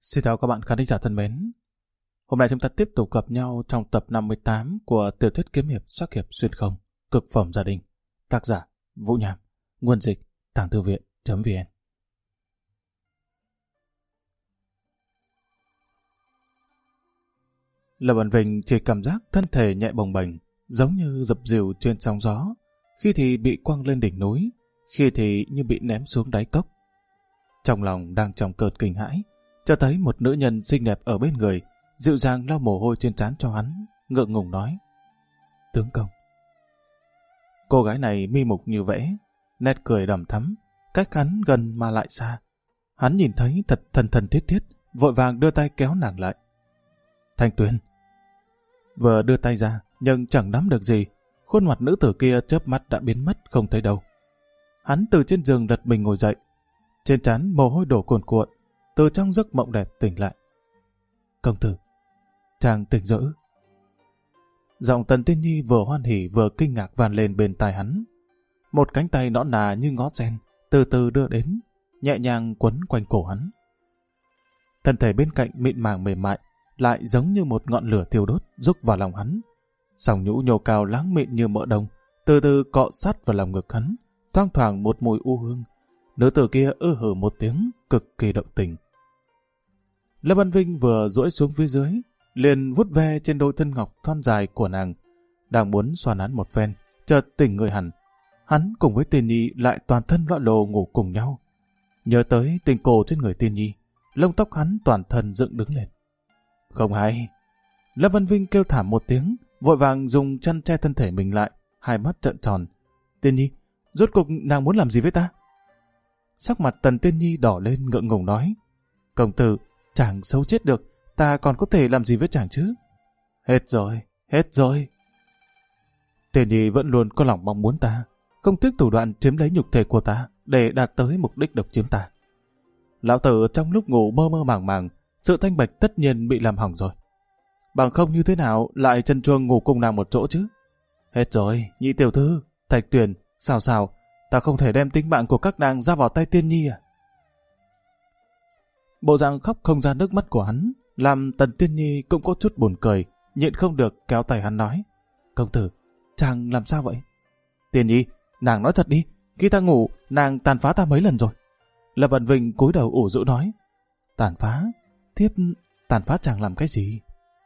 Xin chào các bạn khán giả thân mến. Hôm nay chúng ta tiếp tục gặp nhau trong tập 58 của tiểu thuyết kiếm hiệp sắc hiệp xuyên không, cực phẩm gia đình. Tác giả Vũ Nham, nguồn dịch tàng thư viện.vn. Lâm Văn Vinh chỉ cảm giác thân thể nhẹ bồng bềnh, giống như dập dìu trên sóng gió, khi thì bị quăng lên đỉnh núi, khi thì như bị ném xuống đáy cốc. Trong lòng đang trong cơn kinh hãi, cho thấy một nữ nhân xinh đẹp ở bên người, dịu dàng lau mồ hôi trên trán cho hắn, ngượng ngùng nói: "Tướng công." Cô gái này mi mục như vẽ, nét cười đằm thắm, cách hắn gần mà lại xa. Hắn nhìn thấy thật thân thân thiết thiết, vội vàng đưa tay kéo nàng lại. "Thanh Tuyền." Vừa đưa tay ra, nhưng chẳng nắm được gì, khuôn mặt nữ tử kia chớp mắt đã biến mất không thấy đâu. Hắn từ trên giường lật mình ngồi dậy, trên trán mồ hôi đổ cuồn cuộn, từ trong giấc mộng đẹp tỉnh lại. "Công tử, chàng tỉnh rồi ư?" Giọng Tần Tiên Nhi vừa hoan hỉ vừa kinh ngạc vang lên bên tai hắn. Một cánh tay nõn nà như ngó sen từ từ đưa đến, nhẹ nhàng quấn quanh cổ hắn. Thân thể bên cạnh mịn màng mềm mại, lại giống như một ngọn lửa thiêu đốt rúc vào lòng hắn. Sòng nhũ nhô cao láng mịn như mỡ đông, từ từ cọ sát vào lòng ngực hắn, thoang thoảng một mùi u hương. Nữ tử kia ư hử một tiếng, cực kỳ động tình. Lâm Văn Vinh vừa duỗi xuống phía dưới, liền vuốt ve trên đôi thân ngọc thon dài của nàng, đang muốn xoa nắn một phen, chợt tỉnh người hẳn. Hắn cùng với Tiên Nhi lại toàn thân lõa lồ ngủ cùng nhau. Nhớ tới tình cổ trên người Tiên Nhi, lông tóc hắn toàn thân dựng đứng lên. "Không hay!" Lâm Văn Vinh kêu thảm một tiếng, vội vàng dùng chăn che thân thể mình lại, hai mắt trợn tròn. "Tiên Nhi, rốt cuộc nàng muốn làm gì với ta?" Sắc mặt Tần Tiên Nhi đỏ lên ngượng ngùng nói: "Công tử, chàng xấu chết được, ta còn có thể làm gì với chàng chứ?" Hết rồi, hết rồi." Tiên Nhi vẫn luôn có lòng mong muốn ta, không tiếc thủ đoạn chiếm lấy nhục thể của ta để đạt tới mục đích độc chiếm ta. Lão tử trong lúc ngủ mơ mơ màng màng, sự thanh bạch tất nhiên bị làm hỏng rồi. Bằng không như thế nào lại chân chuông ngủ cùng nàng một chỗ chứ? Hết rồi, nhị tiểu thư, Thạch Tuyền, sao, ta không thể đem tính mạng của các nàng ra vào tay Tiên Nhi à? Bộ dạng khóc không ra nước mắt của hắn, làm Tần Tiên Nhi cũng có chút buồn cười, nhịn không được kéo tay hắn nói: "Công tử, chàng làm sao vậy?" "Tiên Nhi, nàng nói thật đi, khi ta ngủ, nàng tàn phá ta mấy lần rồi?" Lâm Văn Vinh cúi đầu ủ rũ nói: "Tàn phá? Thiếp tàn phá chàng làm cái gì?"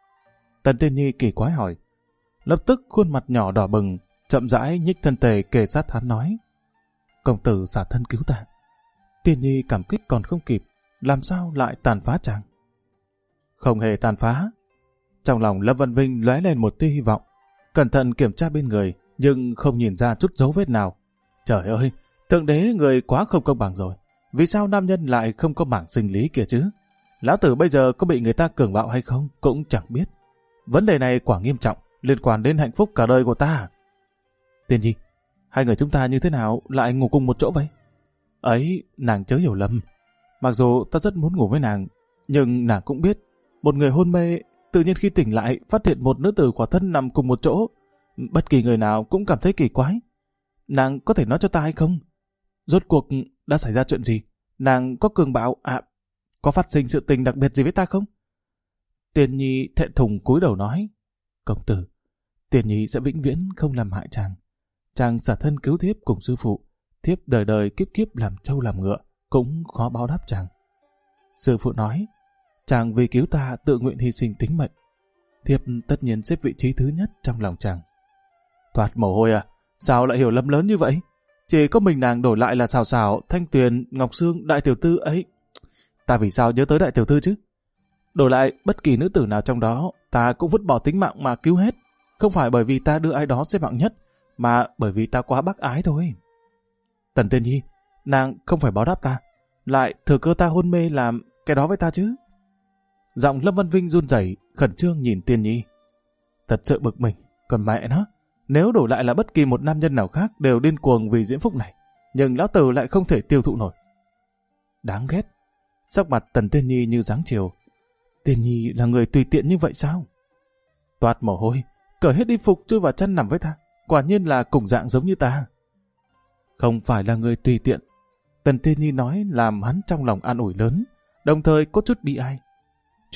Tần Tiên Nhi kỳ quái hỏi. Lập tức khuôn mặt nhỏ đỏ bừng, chậm rãi nhích thân thể kề sát hắn nói: "Công tử xả thân cứu ta." Tiên Nhi cảm kích còn không kịp, làm sao lại tàn phá chàng? Không hề tàn phá. Trong lòng Lâm Văn Vinh lóe lên một tia hy vọng, cẩn thận kiểm tra bên người, nhưng không nhìn ra chút dấu vết nào. Trời ơi, thượng đế người quá không công bằng rồi. Vì sao nam nhân lại không có mảng sinh lý kia chứ? Lão tử bây giờ có bị người ta cường bạo hay không cũng chẳng biết. Vấn đề này quả nghiêm trọng, liên quan đến hạnh phúc cả đời của ta. Tiên Nhi, hai người chúng ta như thế nào lại ngủ cùng một chỗ vậy? Ấy, nàng chớ hiểu lầm. Mặc dù ta rất muốn ngủ với nàng, nhưng nàng cũng biết, một người hôn mê, tự nhiên khi tỉnh lại phát hiện một nữ tử khỏa thân nằm cùng một chỗ, bất kỳ người nào cũng cảm thấy kỳ quái. Nàng có thể nói cho ta hay không? Rốt cuộc đã xảy ra chuyện gì? Nàng có cường bạo, có phát sinh sự tình đặc biệt gì với ta không?" Tiên Nhi thẹn thùng cúi đầu nói: "Công tử, Tiên Nhi sẽ vĩnh viễn không làm hại chàng. Chàng xả thân cứu thiếp cùng sư phụ, thiếp đời đời kiếp kiếp làm trâu làm ngựa, cũng khó báo đáp chàng. Sư phụ nói, chàng vì cứu ta tự nguyện hy sinh tính mệnh. Thiếp tất nhiên xếp vị trí thứ nhất trong lòng chàng." Toát mồ hôi à? Sao lại hiểu lầm lớn như vậy? Chỉ có mình nàng đổi lại là Xào Xào, Thanh Tuyền, Ngọc Sương, Đại Tiểu Thư ấy. Ta vì sao nhớ tới Đại Tiểu Thư chứ? Đổi lại bất kỳ nữ tử nào trong đó, ta cũng vứt bỏ tính mạng mà cứu hết. Không phải bởi vì ta đưa ai đó xếp hạng nhất, mà bởi vì ta quá bác ái thôi. Tần Tiên Nhi, nàng không phải báo đáp ta, lại thừa cơ ta hôn mê làm cái đó với ta chứ? Giọng Lâm Văn Vinh run rẩy, khẩn trương nhìn Tiên Nhi. Thật sự bực mình, còn mẹ nó, nếu đổi lại là bất kỳ một nam nhân nào khác đều điên cuồng vì diễm phúc này, nhưng lão tử lại không thể tiêu thụ nổi. Đáng ghét. Sắc mặt Tần Tiên Nhi như dáng chiều. Tiên Nhi là người tùy tiện như vậy sao? Toát mồ hôi, cởi hết y phục chui vào chăn nằm với ta, quả nhiên là cùng dạng giống như ta. Không phải là người tùy tiện. Tần Tiên Nhi nói làm hắn trong lòng an ủi lớn, đồng thời có chút bi ai,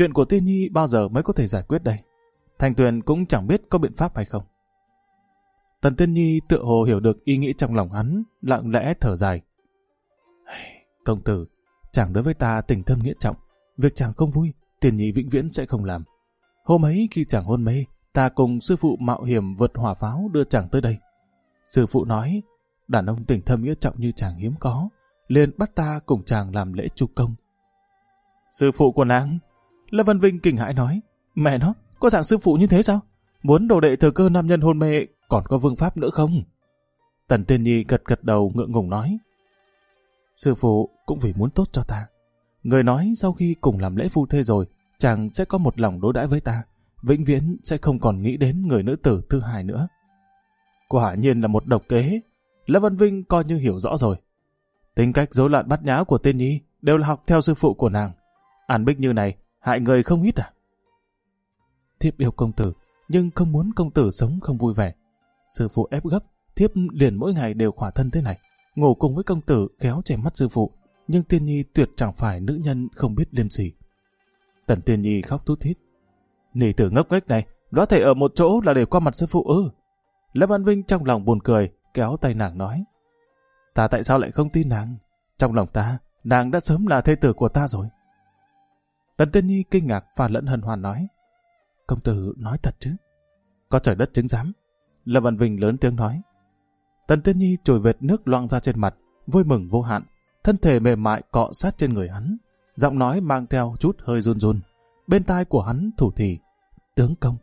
Chuyện của Tiên Nhi bao giờ mới có thể giải quyết đây? Thành Tuyền cũng chẳng biết có biện pháp hay không. Tần Tiên Nhi tựa hồ hiểu được ý nghĩ trong lòng hắn, lặng lẽ thở dài. Công tử, chàng đối với ta tình thâm nghĩa trọng. Việc chàng không vui, Tiên Nhi vĩnh viễn sẽ không làm. Hôm ấy khi chàng hôn mê, ta cùng sư phụ mạo hiểm vượt hỏa pháo đưa chàng tới đây. Sư phụ nói, đàn ông tình thâm nghĩa trọng như chàng hiếm có, liền bắt ta cùng chàng làm lễ chu công. Sư phụ của nàng? Lâm Văn Vinh kinh hãi nói, mẹ nó, có dạng sư phụ như thế sao? Muốn đồ đệ thừa cơ nam nhân hôn mê còn có vương pháp nữa không? Tần Tiên Nhi gật gật đầu ngượng ngùng nói, sư phụ cũng vì muốn tốt cho ta. Người nói sau khi cùng làm lễ phu thê rồi, chàng sẽ có một lòng đối đãi với ta, vĩnh viễn sẽ không còn nghĩ đến người nữ tử thứ hai nữa. Quả nhiên là một độc kế. Lâm Văn Vinh coi như hiểu rõ rồi. Tính cách rối loạn bát nháo của Tiên Nhi đều là học theo sư phụ của nàng. An Bích như này, hại người không ít à? Thiếp yêu công tử, nhưng không muốn công tử sống không vui vẻ. Sư phụ ép gấp, thiếp liền mỗi ngày đều khỏa thân thế này, ngủ cùng với công tử khéo che mắt sư phụ, nhưng Tiên Nhi tuyệt chẳng phải nữ nhân không biết liêm sỉ. Tần Tiên Nhi khóc thút thít. Nỉ tử ngốc nghếch này, có thể ở một chỗ là để qua mặt sư phụ ư? Lâm Văn Vinh trong lòng buồn cười, kéo tay nàng nói, ta tại sao lại không tin nàng? Trong lòng ta, nàng đã sớm là thê tử của ta rồi. Tần Tiên Nhi kinh ngạc và lẫn hân hoan nói, công tử nói thật chứ? Có trời đất chứng giám. Lâm Văn Vinh lớn tiếng nói. Tần Tiên Nhi trồi vệt nước loang ra trên mặt, vui mừng vô hạn, thân thể mềm mại cọ sát trên người hắn, giọng nói mang theo chút hơi run run. Bên tai của hắn thủ thỉ, tướng công.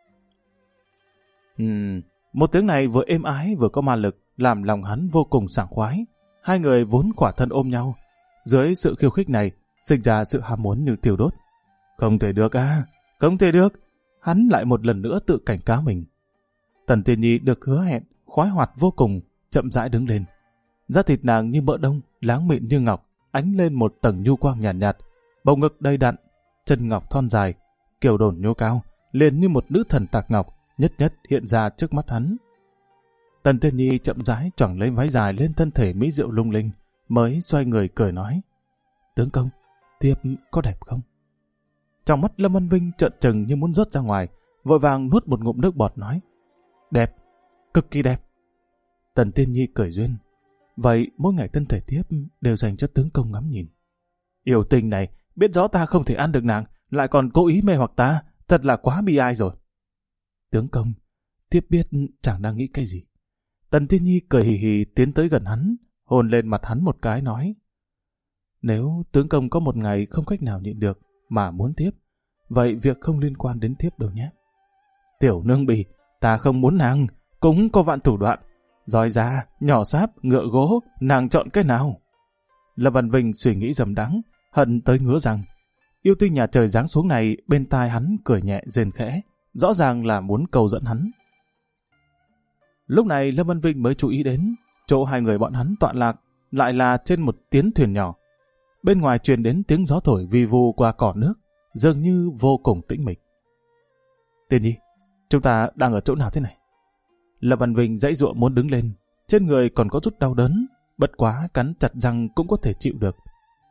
Một tiếng này vừa êm ái vừa có ma lực, làm lòng hắn vô cùng sảng khoái. Hai người vốn khỏa thân ôm nhau, dưới sự khiêu khích này sinh ra sự ham muốn như thiêu đốt. Không thể được à, không thể được. Hắn lại một lần nữa tự cảnh cáo mình. Tần Tiên Nhi được hứa hẹn, khoái hoạt vô cùng, chậm rãi đứng lên. Da thịt nàng như mỡ đông, láng mịn như ngọc, ánh lên một tầng nhu quang nhàn nhạt, bầu ngực đầy đặn, chân ngọc thon dài, kiều đồn nhô cao, liền như một nữ thần tạc ngọc, nhất nhất hiện ra trước mắt hắn. Tần Tiên Nhi chậm rãi choàng lấy váy dài lên thân thể mỹ diệu lung linh, mới xoay người cười nói, tướng công, thiếp có đẹp không? Trong mắt Lâm Văn Vinh trợn trừng như muốn rớt ra ngoài, vội vàng nuốt một ngụm nước bọt nói, đẹp, cực kỳ đẹp. Tần Tiên Nhi cười duyên, vậy mỗi ngày thân thể thiếp đều dành cho tướng công ngắm nhìn. Yêu tình này, biết rõ ta không thể ăn được nàng, lại còn cố ý mê hoặc ta, thật là quá bi ai rồi. Tướng công, thiếp biết chàng đang nghĩ cái gì. Tần Tiên Nhi cười hì hì tiến tới gần hắn, hôn lên mặt hắn một cái nói, nếu tướng công có một ngày không cách nào nhịn được mà muốn tiếp, vậy việc không liên quan đến thiếp đâu nhé. Tiểu nương bỉ, ta không muốn nàng, cũng có vạn thủ đoạn. Roi da, nhỏ sáp, ngựa gỗ, nàng chọn cái nào? Lâm Văn Vinh suy nghĩ dầm đắng, hận tới ngứa rằng, yêu tinh nhà trời giáng xuống này bên tai hắn cười nhẹ rên khẽ, rõ ràng là muốn cầu dẫn hắn. Lúc này Lâm Văn Vinh mới chú ý đến, chỗ hai người bọn hắn tọa lạc lại là trên một tiến thuyền nhỏ. Bên ngoài truyền đến tiếng gió thổi vi vu qua cỏ nước, dường như vô cùng tĩnh mịch. Tiên Nhi, chúng ta đang ở chỗ nào thế này? Lâm Văn Vinh dãy dụa muốn đứng lên, trên người còn có chút đau đớn, bất quá cắn chặt răng cũng có thể chịu được.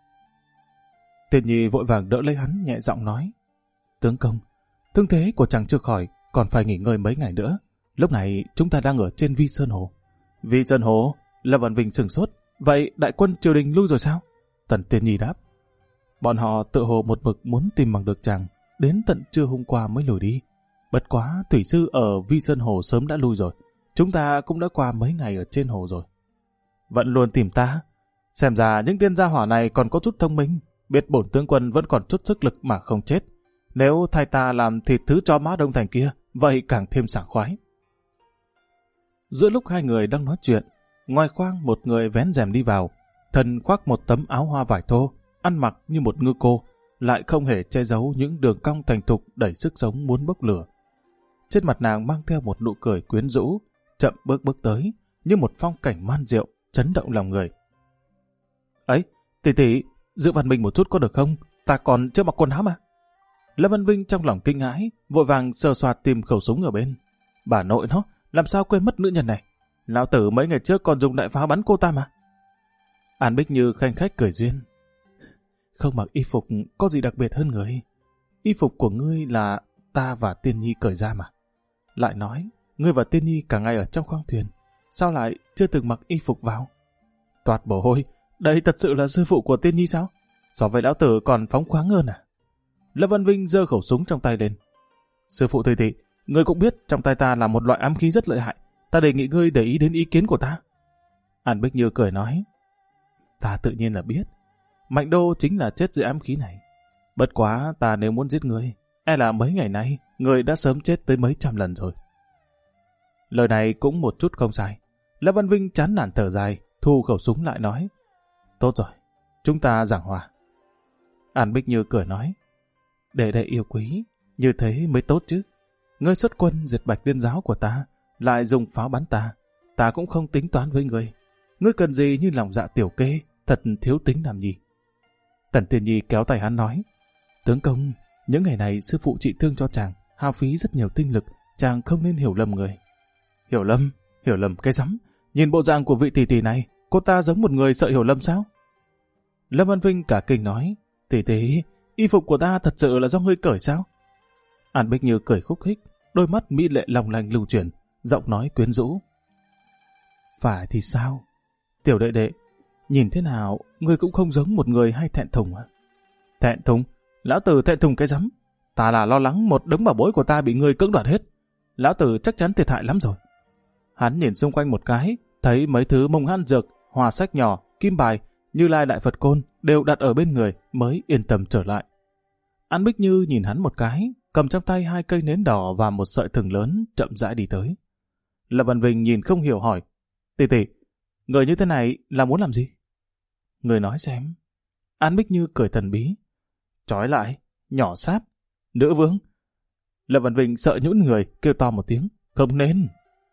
Tiên Nhi vội vàng đỡ lấy hắn, nhẹ giọng nói, tướng công, thương thế của chàng chưa khỏi, còn phải nghỉ ngơi mấy ngày nữa. Lúc này chúng ta đang ở trên Vi Sơn Hồ. Vi Sơn Hồ? Lâm Văn Vinh sửng sốt, vậy đại quân triều đình lui rồi sao? Tần Tiên Nhi đáp, bọn họ tự hồ một mực muốn tìm bằng được chàng, đến tận trưa hôm qua mới lùi đi. Bất quá thủy sư ở Vi Sơn Hồ sớm đã lui rồi, chúng ta cũng đã qua mấy ngày ở trên hồ rồi. Vẫn luôn tìm ta? Xem ra những tên gia hỏa này còn có chút thông minh, biết bổn tướng quân vẫn còn chút sức lực mà không chết. Nếu thay ta làm thịt thứ cho má Đông Thành kia, vậy càng thêm sảng khoái. Giữa lúc hai người đang nói chuyện, ngoài khoang một người vén rèm đi vào, thân khoác một tấm áo hoa vải thô, ăn mặc như một ngư cô, lại không hề che giấu những đường cong thành thục đẩy sức sống muốn bốc lửa. Trên mặt nàng mang theo một nụ cười quyến rũ, chậm bước tới, như một phong cảnh man diệu, chấn động lòng người. Ấy, tỷ tỷ, giữ văn mình một chút có được không? Ta còn chưa mặc quần áo mà. Lâm Văn Vinh trong lòng kinh hãi, vội vàng sờ soạt tìm khẩu súng ở bên. Bà nội nó, làm sao quên mất nữ nhân này? Lão tử mấy ngày trước còn dùng đại pháo bắn cô ta mà. An Bích Như khanh khách cười duyên. Không mặc y phục có gì đặc biệt hơn người. y phục của ngươi là ta và Tiên Nhi cởi ra mà. Lại nói, ngươi và Tiên Nhi cả ngày ở trong khoang thuyền, sao lại chưa từng mặc y phục vào? Toát mồ hôi, đây thật sự là sư phụ của Tiên Nhi sao? So với lão tử còn phóng khoáng hơn à? Lâm Văn Vinh giơ khẩu súng trong tay lên. Sư phụ Thùy Thị, ngươi cũng biết trong tay ta là một loại ám khí rất lợi hại. Ta đề nghị ngươi để ý đến ý kiến của ta. An Bích Như cười nói. Ta tự nhiên là biết. Mạnh Đô chính là chết dưới ám khí này. Bất quá ta nếu muốn giết ngươi, e là mấy ngày nay ngươi đã sớm chết tới mấy trăm lần rồi. Lời này cũng một chút không sai. Lâm Văn Vinh chán nản thở dài, thu khẩu súng lại nói. Tốt rồi, chúng ta giảng hòa. An Bích Như cười nói. Đệ đệ yêu quý, như thế mới tốt chứ. Ngươi xuất quân diệt Bạch Liên giáo của ta, lại dùng pháo bắn ta cũng không tính toán với ngươi. Ngươi cần gì như lòng dạ tiểu kê, thật thiếu tính làm gì. Tần Tiên Nhi kéo tay hắn nói. Tướng công, những ngày này sư phụ trị thương cho chàng, hao phí rất nhiều tinh lực, chàng không nên hiểu lầm người. Hiểu lầm cái rắm. Nhìn bộ dạng của vị tỷ tỷ này, cô ta giống một người sợ hiểu lầm sao? Lâm Văn Vinh cả kinh nói. Tỷ tỷ, y phục của ta thật sự là do ngươi cởi sao? An Bích Như cười khúc khích, đôi mắt mỹ lệ long lanh lưu chuyển, giọng nói quyến rũ. Phải thì sao? Tiểu đệ đệ, nhìn thế nào, ngươi cũng không giống một người hay thẹn thùng à? Thẹn thùng? Lão tử thẹn thùng cái rắm. Ta là lo lắng một đống bảo bối của ta bị ngươi cưỡng đoạt hết. Lão tử chắc chắn thiệt hại lắm rồi. Hắn nhìn xung quanh một cái, thấy mấy thứ mông han dược, hòa sách nhỏ, kim bài, Như Lai Đại Phật Côn đều đặt ở bên người mới yên tâm trở lại. An Bích Như nhìn hắn một cái, cầm trong tay 2 cây nến đỏ và một sợi thừng lớn chậm rãi đi tới. Lâm Văn Vinh nhìn không hiểu hỏi. Tỷ tỷ, người như thế này là muốn làm gì? Người nói xem. An Bích Như cười thần bí. Trói lại, nhỏ sáp, nữ vương. Lâm Văn Vinh sợ nhũn người, kêu to một tiếng. Không nên.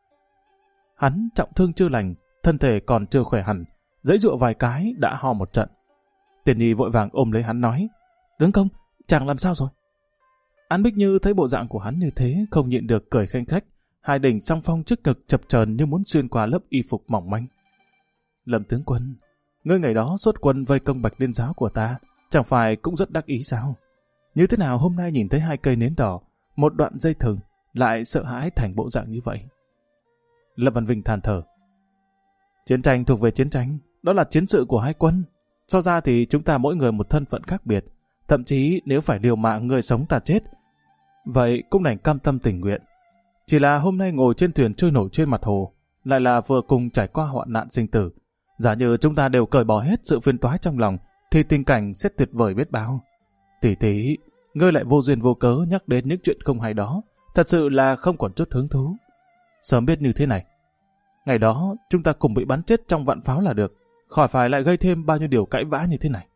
Hắn trọng thương chưa lành, thân thể còn chưa khỏe hẳn, giãy giụa vài cái đã ho một trận. Tiền Nhi vội vàng ôm lấy hắn nói. Tướng công, chàng làm sao rồi? An Bích Như thấy bộ dạng của hắn như thế, không nhịn được cười khanh khách, hai đỉnh song phong trước ngực chập chờn như muốn xuyên qua lớp y phục mỏng manh. Lâm tướng quân, ngươi ngày đó xuất quân vây công Bạch Liên giáo của ta, chẳng phải cũng rất đắc ý sao? Như thế nào hôm nay nhìn thấy 2 cây nến đỏ, một đoạn dây thừng, lại sợ hãi thành bộ dạng như vậy? Lâm Văn Vinh than thở. Chiến tranh thuộc về chiến tranh, đó là chiến sự của hai quân. So ra thì chúng ta mỗi người một thân phận khác biệt, thậm chí nếu phải liều mạng người sống ta chết, vậy cũng đành cam tâm tình nguyện. Chỉ là hôm nay ngồi trên thuyền trôi nổi trên mặt hồ, lại là vừa cùng trải qua hoạn nạn sinh tử. Giả như chúng ta đều cởi bỏ hết sự phiền toái trong lòng, thì tình cảnh sẽ tuyệt vời biết bao. Tỷ tỷ, ngươi lại vô duyên vô cớ nhắc đến những chuyện không hay đó, thật sự là không còn chút hứng thú. Sớm biết như thế này, ngày đó chúng ta cùng bị bắn chết trong vạn pháo là được, khỏi phải lại gây thêm bao nhiêu điều cãi vã như thế này.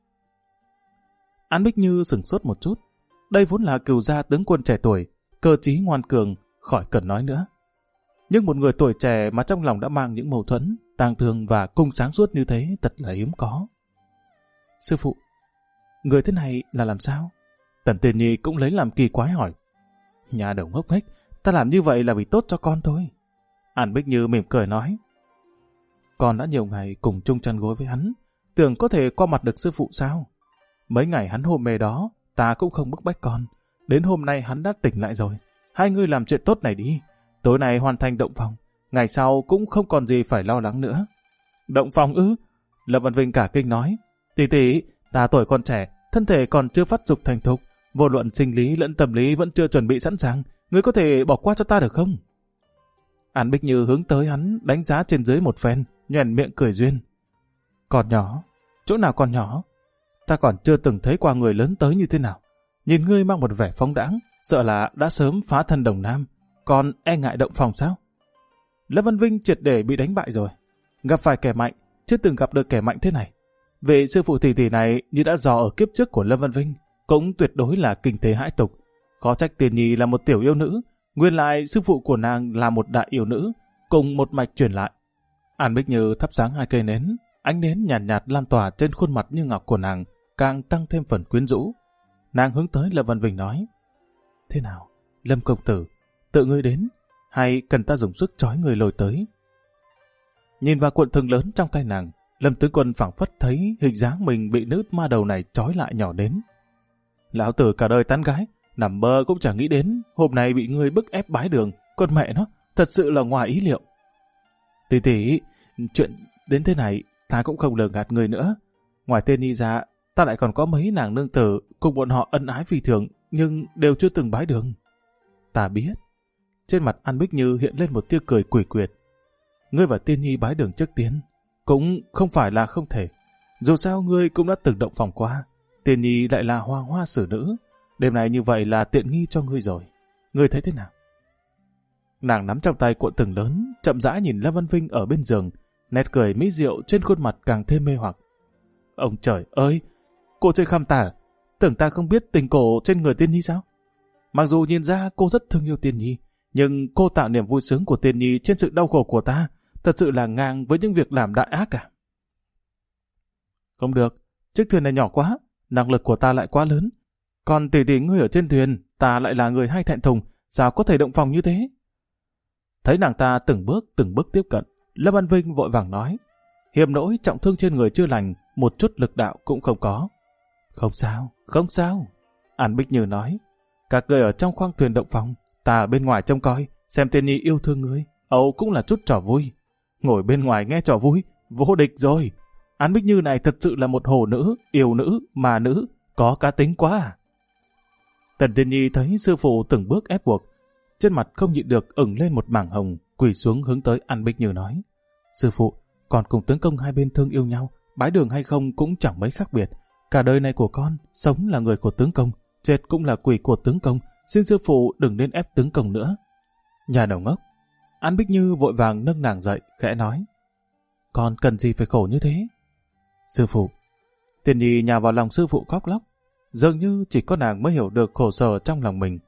An Bích Như sửng sốt một chút. Đây vốn là cừu gia tướng quân trẻ tuổi, cơ trí ngoan cường, khỏi cần nói nữa. Nhưng một người tuổi trẻ mà trong lòng đã mang những mâu thuẫn, tang thương và cung sáng suốt như thế thật là hiếm có. Sư phụ, người thế này là làm sao? Tần Tiên Nhi cũng lấy làm kỳ quái hỏi. Nhà đầu ngốc nghếch, ta làm như vậy là vì tốt cho con thôi. An Bích Như mỉm cười nói. Con đã nhiều ngày cùng chung chăn gối với hắn, tưởng có thể qua mặt được sư phụ sao? Mấy ngày hắn hôn mê đó, ta cũng không bức bách con. Đến hôm nay hắn đã tỉnh lại rồi. Hai người làm chuyện tốt này đi. Tối nay hoàn thành động phòng. Ngày sau cũng không còn gì phải lo lắng nữa. Động phòng ư? Lâm Văn Vinh cả kinh nói. Tỷ tỷ, ta tuổi còn trẻ, thân thể còn chưa phát dục thành thục. Vô luận sinh lý lẫn tâm lý vẫn chưa chuẩn bị sẵn sàng. Ngươi có thể bỏ qua cho ta được không? An Bích Như hướng tới hắn, đánh giá trên dưới một phen, nhoẻn miệng cười duyên. Còn nhỏ? Chỗ nào còn nhỏ? Ta còn chưa từng thấy qua người lớn tới như thế nào. Nhìn ngươi mang một vẻ phóng đãng, sợ là đã sớm phá thân đồng nam, còn e ngại động phòng sao? Lâm Văn Vinh triệt để bị đánh bại rồi. Gặp phải kẻ mạnh, chưa từng gặp được kẻ mạnh thế này. Vị sư phụ tỷ tỷ này như đã dò ở kiếp trước của Lâm Văn Vinh, cũng tuyệt đối là kinh thế hãi tục. Khó trách Tiền Nhi là một tiểu yêu nữ, nguyên lại sư phụ của nàng là một đại yêu nữ, cùng một mạch truyền lại. An Bích Như thắp sáng 2 cây nến, ánh nến nhàn nhạt lan tỏa trên khuôn mặt như ngọc của nàng, càng tăng thêm phần quyến rũ. Nàng hướng tới Lâm Văn Vinh nói. Thế nào, Lâm công tử, tự ngươi đến, hay cần ta dùng sức trói người lôi tới? Nhìn vào cuộn thừng lớn trong tay nàng, Lâm tướng quân phảng phất thấy hình dáng mình bị nữ ma đầu này trói lại nhỏ đến. Lão tử cả đời tán gái, nằm mơ cũng chẳng nghĩ đến hôm nay bị ngươi bức ép bái đường. Con mẹ nó, thật sự là ngoài ý liệu. Tỷ tỷ, chuyện đến thế này, ta cũng không lừa gạt người nữa. Ngoài tên Nhi ra, ta lại còn có mấy nàng nương tử cùng bọn họ ân ái phi thường, nhưng đều chưa từng bái đường. Ta biết. Trên mặt An Bích Như hiện lên một tia cười quỷ quyệt. Ngươi và Tiên Nhi bái đường trước tiên, cũng không phải là không thể. Dù sao ngươi cũng đã từng động phòng qua. Tiên Nhi lại là hoa hoa xử nữ. Đêm này như vậy là tiện nghi cho ngươi rồi. Ngươi thấy thế nào? Nàng nắm trong tay cuộn từng lớn, chậm rãi nhìn Lâm Văn Vinh ở bên giường, nét cười mỹ diệu trên khuôn mặt càng thêm mê hoặc. Ông trời ơi! Cô chơi khăm tả, tưởng ta không biết tình cổ trên người Tiên Nhi sao? Mặc dù nhìn ra cô rất thương yêu Tiên Nhi, nhưng cô tạo niềm vui sướng của Tiên Nhi trên sự đau khổ của ta, thật sự là ngang với những việc làm đại ác cả. Không được, chiếc thuyền này nhỏ quá, năng lực của ta lại quá lớn. Còn tỷ tỷ ngươi ở trên thuyền, ta lại là người hay thẹn thùng, sao có thể động phòng như thế? Thấy nàng ta từng bước tiếp cận, Lâm Văn Vinh vội vàng nói, hiểm nỗi trọng thương trên người chưa lành, một chút lực đạo cũng không có. Không sao, không sao. An Bích Như nói, các người ở trong khoang thuyền động phòng, ta ở bên ngoài trông coi, xem Tiên Nhi yêu thương ngươi, Âu cũng là chút trò vui. Ngồi bên ngoài nghe trò vui, vô địch rồi. An Bích Như này thật sự là một hồ nữ, yêu nữ, mà nữ, có cá tính quá à. Tần Tiên Nhi thấy sư phụ từng bước ép buộc, trên mặt không nhịn được ửng lên một mảng hồng, quỳ xuống hướng tới An Bích Như nói, sư phụ, con cùng tướng công hai bên thương yêu nhau, bái đường hay không cũng chẳng mấy khác biệt. Cả đời này của con, sống là người của tướng công, chết cũng là quỷ của tướng công, xin sư phụ đừng nên ép tướng công nữa. Nhà đầu ngốc. An Bích Như vội vàng nâng nàng dậy, khẽ nói, con cần gì phải khổ như thế? Sư phụ. Tiên Nhi nhào vào lòng sư phụ khóc lóc, dường như chỉ có nàng mới hiểu được khổ sở trong lòng mình.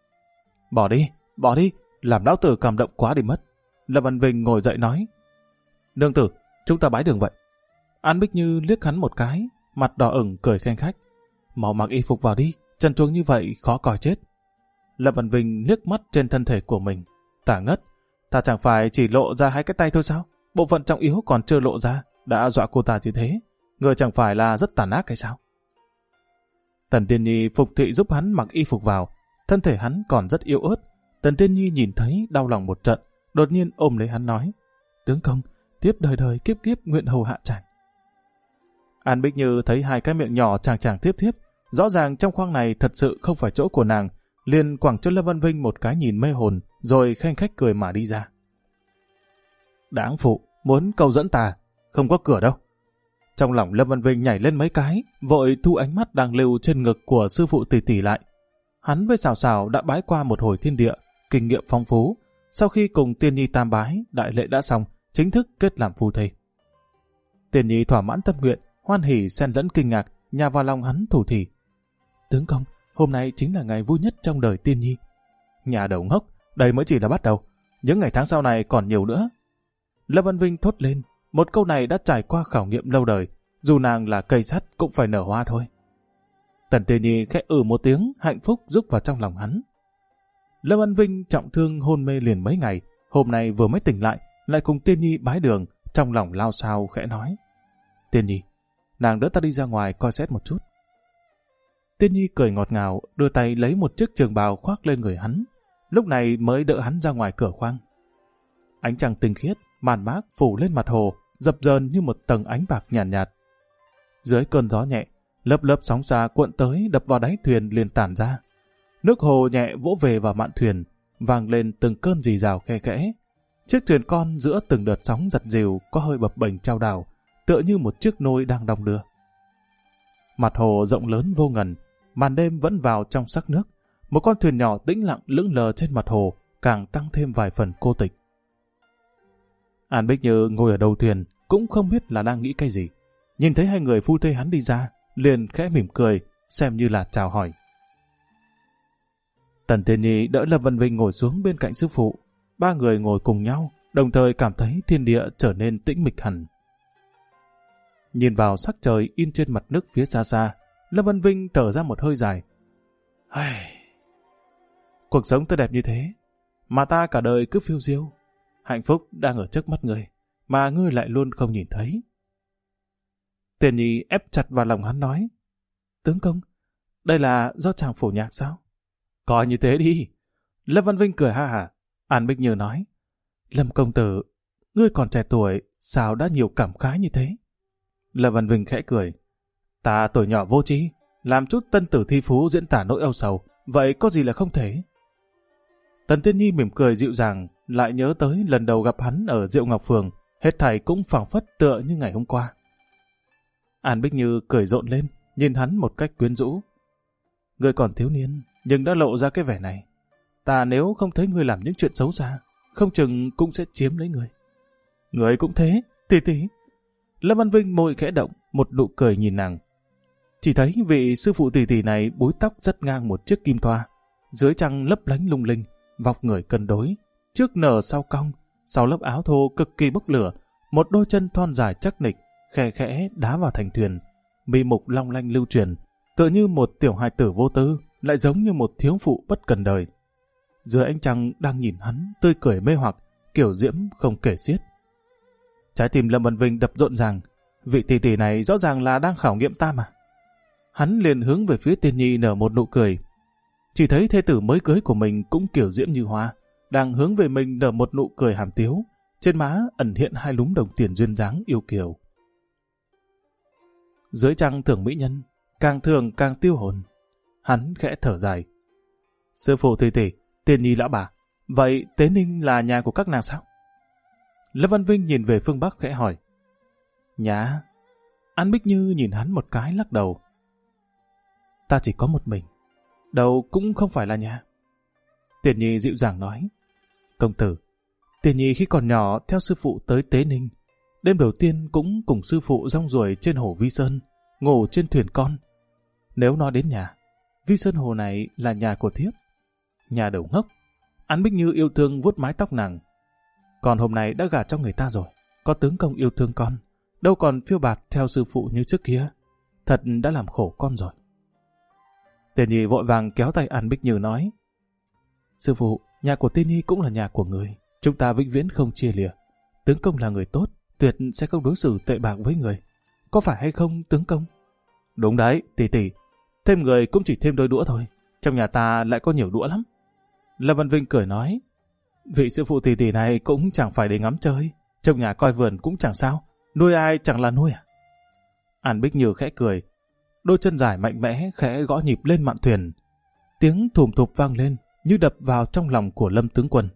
Bỏ đi, làm lão tử cảm động quá đi mất. Lâm Văn Vinh ngồi dậy nói, nương tử, chúng ta bái đường vậy. An Bích Như liếc hắn một cái, mặt đỏ ửng cười khanh khách, mau mặc y phục vào đi, trần truồng như vậy khó coi chết. Lâm Văn Vinh liếc mắt trên thân thể của mình, tả ngất, ta chẳng phải chỉ lộ ra hai cái tay thôi sao? Bộ phận trọng yếu còn chưa lộ ra, đã dọa cô ta như thế, người chẳng phải là rất tàn ác hay sao? Tần Tiên Nhi phục thị giúp hắn mặc y phục vào, thân thể hắn còn rất yếu ớt. Tần Tiên Nhi nhìn thấy đau lòng một trận, đột nhiên ôm lấy hắn nói, tướng công, tiếp đời đời kiếp kiếp nguyện hầu hạ chàng. An Bích Như thấy hai cái miệng nhỏ chàng tiếp, rõ ràng trong khoang này thật sự không phải chỗ của nàng, liền quẳng cho Lâm Văn Vinh một cái nhìn mê hồn, rồi khanh khách cười mà đi ra. Đáng phụ, muốn câu dẫn ta, không có cửa đâu. Trong lòng Lâm Văn Vinh nhảy lên mấy cái, vội thu ánh mắt đang lưu trên ngực của sư phụ tỷ tỷ lại. Hắn với Sào Sào đã bái qua một hồi thiên địa, kinh nghiệm phong phú. Sau khi cùng Tiên Nhi tam bái, đại lễ đã xong, chính thức kết làm phu thê. Tiên Nhi thỏa mãn tâm nguyện, hoan hỉ xen lẫn kinh ngạc, nhào vào lòng hắn thủ thỉ. Tướng công, hôm nay chính là ngày vui nhất trong đời Tiên Nhi. Nhà đầu ngốc, đây mới chỉ là bắt đầu. Những ngày tháng sau này còn nhiều nữa. Lâm Văn Vinh thốt lên, một câu này đã trải qua khảo nghiệm lâu đời, dù nàng là cây sắt cũng phải nở hoa thôi. Tần Tiên Nhi khẽ một tiếng, hạnh phúc rúc vào trong lòng hắn. Lâm Văn Vinh trọng thương hôn mê liền mấy ngày, hôm nay vừa mới tỉnh lại cùng Tiên Nhi bái đường, trong lòng lao xao khẽ nói. Tiên Nhi, nàng đỡ ta đi ra ngoài coi xét một chút. Tiên Nhi cười ngọt ngào, đưa tay lấy một chiếc trường bào khoác lên người hắn, lúc này mới đỡ hắn ra ngoài cửa khoang. Ánh trăng tinh khiết, màn mát phủ lên mặt hồ, dập dờn như một tầng ánh bạc nhàn nhạt. Dưới cơn gió nhẹ, lớp lớp sóng xa cuộn tới đập vào đáy thuyền liền tản ra. Nước hồ nhẹ vỗ về vào mạn thuyền, vang lên từng cơn rì rào khe khẽ. Chiếc thuyền con giữa từng đợt sóng giật dìu có hơi bập bềnh chao đảo, tựa như một chiếc nôi đang đong đưa. Mặt hồ rộng lớn vô ngần, màn đêm vẫn vào trong sắc nước. Một con thuyền nhỏ tĩnh lặng lững lờ trên mặt hồ, càng tăng thêm vài phần cô tịch. An Bích Như ngồi ở đầu thuyền, cũng không biết là đang nghĩ cái gì. Nhìn thấy hai người phu thê hắn đi ra, liền khẽ mỉm cười, xem như là chào hỏi. Tần Tiên Nhi đỡ Lâm Văn Vinh ngồi xuống bên cạnh sư phụ. Ba người ngồi cùng nhau, đồng thời cảm thấy thiên địa trở nên tĩnh mịch hẳn. Nhìn vào sắc trời in trên mặt nước phía xa xa, Lâm Văn Vinh thở ra một hơi dài. Cuộc sống tốt đẹp như thế, mà ta cả đời cứ phiêu diêu. Hạnh phúc đang ở trước mắt ngươi, mà ngươi lại luôn không nhìn thấy. Tiên Nhi ép chặt vào lòng hắn nói, tướng công, Đây là do chàng phổ nhạc sao? Coi như thế đi. Lâm Văn Vinh cười ha hả. An Bích Như nói, Lâm công tử, ngươi còn trẻ tuổi, sao đã nhiều cảm khái như thế? Lâm Văn Vinh khẽ cười, ta tuổi nhỏ vô tri, làm chút tân tử thi phú diễn tả nỗi âu sầu, vậy có gì là không thể? Tần Tiên Nhi mỉm cười dịu dàng, lại nhớ tới lần đầu gặp hắn ở Diệu Ngọc Phường, hết thảy cũng phảng phất tựa như ngày hôm qua. An Bích Như cười rộn lên, nhìn hắn một cách quyến rũ. Ngươi còn thiếu niên, nhưng đã lộ ra cái vẻ này. Ta nếu không thấy ngươi làm những chuyện xấu xa, không chừng cũng sẽ chiếm lấy ngươi. Ngươi cũng thế, tỷ tỷ. Lâm Văn Vinh môi khẽ động, một nụ cười nhìn nàng. Chỉ thấy vị sư phụ tỷ tỷ này búi tóc rất ngang một chiếc kim thoa, dưới trăng lấp lánh lung linh, vóc người cân đối, trước nở sau cong, sau lớp áo thô cực kỳ bốc lửa, một đôi chân thon dài chắc nịch, khẽ khẽ đá vào thành thuyền, mi mục long lanh lưu truyền, tựa như một tiểu hài tử vô tư, lại giống như một thiếu phụ bất cần đời. Dưới ánh trăng đang nhìn hắn, tươi cười mê hoặc, kiểu diễm không kể xiết. Trái tim Lâm Văn Vinh đập rộn ràng, vị tỷ tỷ này rõ ràng là đang khảo nghiệm ta mà. Hắn liền hướng về phía Tiên Nhi nở một nụ cười. Chỉ thấy thê tử mới cưới của mình cũng kiểu diễm như hoa, đang hướng về mình nở một nụ cười hàm tiếu, trên má ẩn hiện hai lúm đồng tiền duyên dáng yêu kiều. Dưới trăng thưởng mỹ nhân, càng thường càng tiêu hồn. Hắn khẽ thở dài. Sư phụ tỷ tỷ, Tiên Nhi lão bà, vậy Tế Ninh là nhà của các nàng sao? Lâm Văn Vinh nhìn về phương Bắc khẽ hỏi. Nhà? An Bích Như nhìn hắn một cái lắc đầu. Ta chỉ có một mình, đâu cũng không phải là nhà. Tiên Nhi dịu dàng nói. Công tử, Tiên Nhi khi còn nhỏ theo sư phụ tới Tế Ninh, đêm đầu tiên cũng cùng sư phụ rong ruổi trên hồ Vi Sơn, ngủ trên thuyền con. Nếu nói đến nhà, Vi Sơn hồ này là nhà của thiếp. Nhà đầu ngốc. An Bích Như yêu thương vuốt mái tóc nàng. Còn hôm nay đã gả cho người ta rồi, có tướng công yêu thương con, đâu còn phiêu bạt theo sư phụ như trước kia. Thật đã làm khổ con rồi. Tiên Nhi vội vàng kéo tay An Bích Như nói. Sư phụ, nhà của Tiên Nhi cũng là nhà của người, chúng ta vĩnh viễn không chia lìa. Tướng công là người tốt, tuyệt sẽ không đối xử tệ bạc với người. Có phải hay không, tướng công? Đúng đấy, tỷ tỷ. Thêm người cũng chỉ thêm đôi đũa thôi. Trong nhà ta lại có nhiều đũa lắm. Lâm Văn Vinh cười nói. Vị sư phụ tỷ tỷ này cũng chẳng phải để ngắm chơi. Trong nhà coi vườn cũng chẳng sao. Nuôi ai chẳng là nuôi à? An Bích Như khẽ cười. Đôi chân dài mạnh mẽ khẽ gõ nhịp lên mạn thuyền. Tiếng thùm thụp vang lên như đập vào trong lòng của Lâm tướng quân.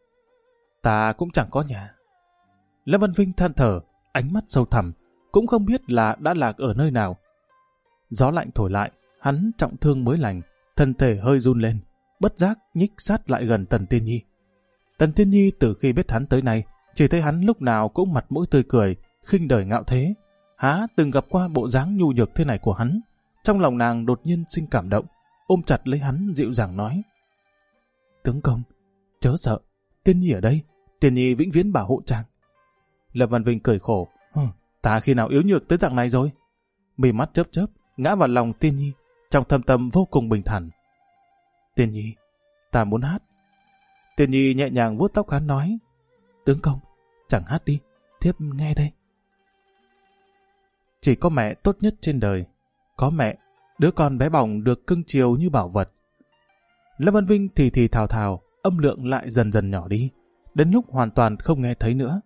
Ta cũng chẳng có nhà. Lâm Văn Vinh than thở, ánh mắt sâu thẳm, cũng không biết là đã lạc ở nơi nào. Gió lạnh thổi lại, hắn trọng thương mới lành, thân thể hơi run lên, bất giác nhích sát lại gần Tần Tiên Nhi. Tần Tiên Nhi từ khi biết hắn tới nay, chỉ thấy hắn lúc nào cũng mặt mũi tươi cười, khinh đời ngạo thế. Há từng gặp qua bộ dáng nhu nhược thế này của hắn, trong lòng nàng đột nhiên sinh cảm động, ôm chặt lấy hắn dịu dàng nói. Tướng công, chớ sợ, Tiên Nhi ở đây, Tiên Nhi vĩnh viễn bảo hộ chàng. Lâm Văn Vinh cười khổ, ta khi nào yếu nhược tới dạng này rồi? Mì mắt chớp chớp, ngã vào lòng Tiên Nhi, trong thâm tâm vô cùng bình thản. Tiên Nhi, ta muốn hát. Tiên Nhi nhẹ nhàng vuốt tóc hắn nói. Tướng công, chẳng hát đi, thiếp nghe đây. Chỉ có mẹ tốt nhất trên đời. Có mẹ, đứa con bé bỏng được cưng chiều như bảo vật. Lâm Văn Vinh thì thào thào, âm lượng lại dần dần nhỏ đi, đến lúc hoàn toàn không nghe thấy nữa.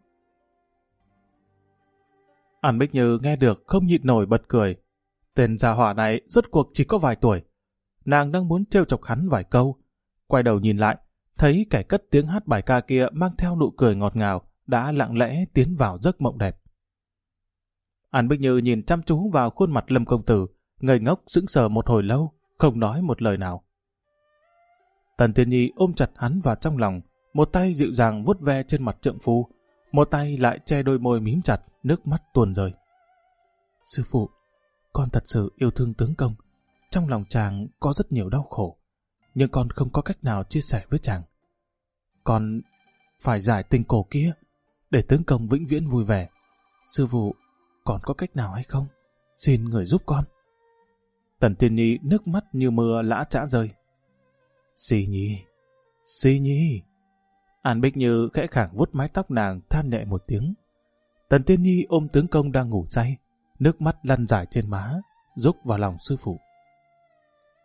An Bích Như nghe được không nhịn nổi bật cười. Tên già hỏa này rốt cuộc chỉ có vài tuổi. Nàng đang muốn trêu chọc hắn vài câu. Quay đầu nhìn lại, thấy kẻ cất tiếng hát bài ca kia mang theo nụ cười ngọt ngào, đã lặng lẽ tiến vào giấc mộng đẹp. An Bích Như nhìn chăm chú vào khuôn mặt Lâm công tử, ngây ngốc sững sờ một hồi lâu, không nói một lời nào. Tần Tiên Nhi ôm chặt hắn vào trong lòng, một tay dịu dàng vuốt ve trên mặt trượng phu, một tay lại che đôi môi mím chặt, nước mắt tuôn rơi. Sư phụ, con thật sự yêu thương tướng công. Trong lòng chàng có rất nhiều đau khổ, nhưng con không có cách nào chia sẻ với chàng. Con phải giải tình cổ kia, để tướng công vĩnh viễn vui vẻ. Sư phụ, còn có cách nào hay không? Xin người giúp con. Tần Tiên Nhi nước mắt như mưa lã chã rơi. Xì Nhi, Xì Nhi. An Bích Như khẽ khàng vuốt mái tóc nàng, than nhẹ một tiếng. Tần Tiên Nhi ôm tướng công đang ngủ say, nước mắt lăn dài trên má, rúc vào lòng sư phụ.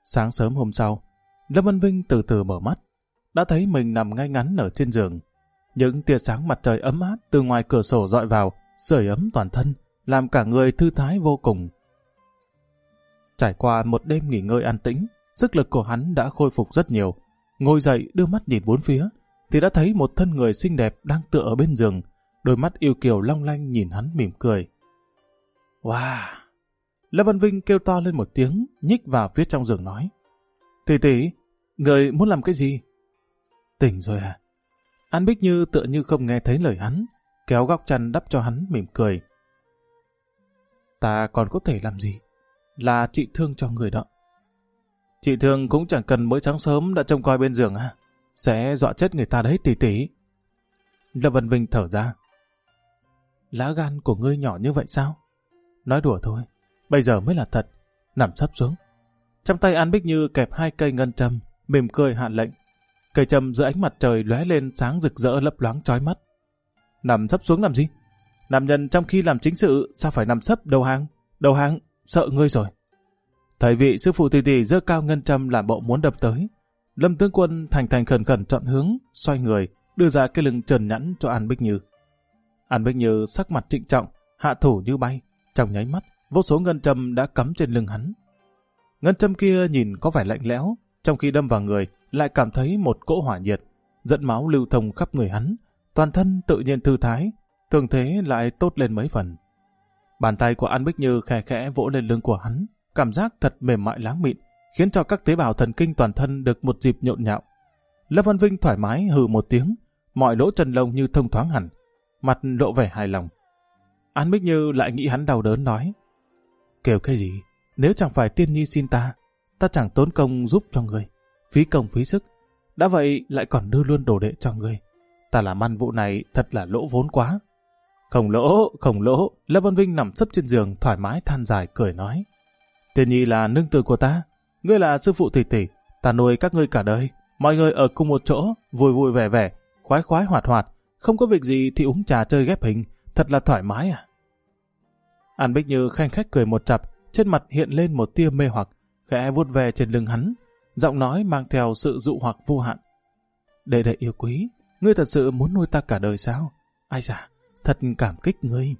Sáng sớm hôm sau, Lâm Văn Vinh từ từ mở mắt, đã thấy mình nằm ngay ngắn ở trên giường. Những tia sáng mặt trời ấm áp từ ngoài cửa sổ dọi vào, sưởi ấm toàn thân, làm cả người thư thái vô cùng. Trải qua một đêm nghỉ ngơi an tĩnh, sức lực của hắn đã khôi phục rất nhiều. Ngồi dậy đưa mắt nhìn bốn phía, thì đã thấy một thân người xinh đẹp đang tựa ở bên giường, đôi mắt yêu kiều long lanh nhìn hắn mỉm cười. Wow! Lâm Văn Vinh kêu to lên một tiếng, nhích vào phía trong giường nói. Tỷ tỷ, người muốn làm cái gì? Tỉnh rồi à? An Bích Như tựa như không nghe thấy lời hắn, kéo góc chăn đắp cho hắn mỉm cười. Ta còn có thể làm gì? Là trị thương cho người đó. Chị thương cũng chẳng cần mới sáng sớm đã trông coi bên giường à? Sẽ dọa chết người ta đấy tỷ tỷ. Lâm Văn Vinh thở ra. Lá gan của ngươi nhỏ như vậy sao? Nói đùa thôi, bây giờ mới là thật. Nằm sấp xuống. Trong tay An Bích Như kẹp 2 cây ngân châm, mỉm cười hạ lệnh. Cây châm giữa ánh mặt trời lóe lên sáng rực rỡ lấp loáng chói mắt. Nằm sấp xuống làm gì? Nam nhân trong khi làm chính sự sao phải nằm sấp đầu hàng? Đầu hàng, sợ ngươi rồi. Thầy vị sư phụ tỷ tỷ giơ cao ngân châm làm bộ muốn đập tới. Lâm tướng quân thành thành khẩn khẩn chọn hướng, xoay người, đưa ra cái lưng trần nhẵn cho An Bích Như. An Bích Như sắc mặt trịnh trọng, hạ thủ như bay. Trong nháy mắt, vô số ngân châm đã cắm trên lưng hắn. Ngân châm kia nhìn có vẻ lạnh lẽo, trong khi đâm vào người lại cảm thấy một cỗ hỏa nhiệt, dẫn máu lưu thông khắp người hắn, toàn thân tự nhiên thư thái, thường thế lại tốt lên mấy phần. Bàn tay của An Bích Như khẽ khẽ vỗ lên lưng của hắn, cảm giác thật mềm mại láng mịn, khiến cho các tế bào thần kinh toàn thân được một dịp nhộn nhạo. Lâm Văn Vinh thoải mái hừ một tiếng, mọi lỗ chân lông như thông thoáng hẳn, mặt lộ vẻ hài lòng. An Bích Như lại nghĩ hắn đau đớn nói, kêu cái gì, nếu chẳng phải tiên nhi xin ta chẳng tốn công giúp cho người, phí công phí sức, đã vậy lại còn đưa luôn đồ đệ cho người. Ta làm ăn vụ này thật là lỗ vốn quá. Không lỗ, Lâm Văn Vinh nằm sấp trên giường thoải mái than dài cười nói, tiên nhi là nương tử của ta, ngươi là sư phụ tỷ tỷ, ta nuôi các ngươi cả đời, mọi người ở cùng một chỗ, vui vui vẻ vẻ, khoái khoái hoạt hoạt, không có việc gì thì uống trà chơi ghép hình, thật là thoải mái à. An Bích Như khanh khách cười một chặp, trên mặt hiện lên một tia mê hoặc, khẽ vuốt về trên lưng hắn, giọng nói mang theo sự dụ hoặc vô hạn. Đệ đệ yêu quý, ngươi thật sự muốn nuôi ta cả đời sao? Ai da, thật cảm kích ngươi.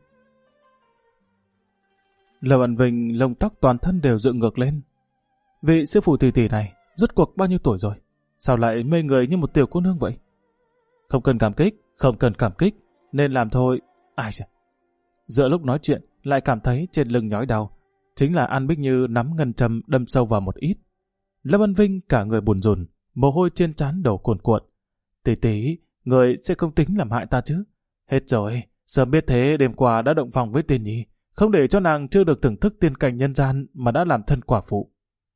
Lâm Văn Vinh lông tóc toàn thân đều dựng ngược lên. Vị sư phụ tỷ tỷ này rốt cuộc bao nhiêu tuổi rồi? Sao lại mê người như một tiểu cô nương vậy? Không cần cảm kích, nên làm thôi. Ai da. Giữa lúc nói chuyện lại cảm thấy trên lưng nhói đau. Chính là An Bích Như nắm ngân châm đâm sâu vào một ít. Lâm Văn Vinh cả người buồn rùn, mồ hôi trên trán đổ cuồn cuộn. Tỷ tỷ, người sẽ không tính làm hại ta chứ? Hết rồi, sớm biết thế đêm qua đã động phòng với Tiên Nhi, không để cho nàng chưa được thưởng thức tiên cảnh nhân gian mà đã làm thân quả phụ.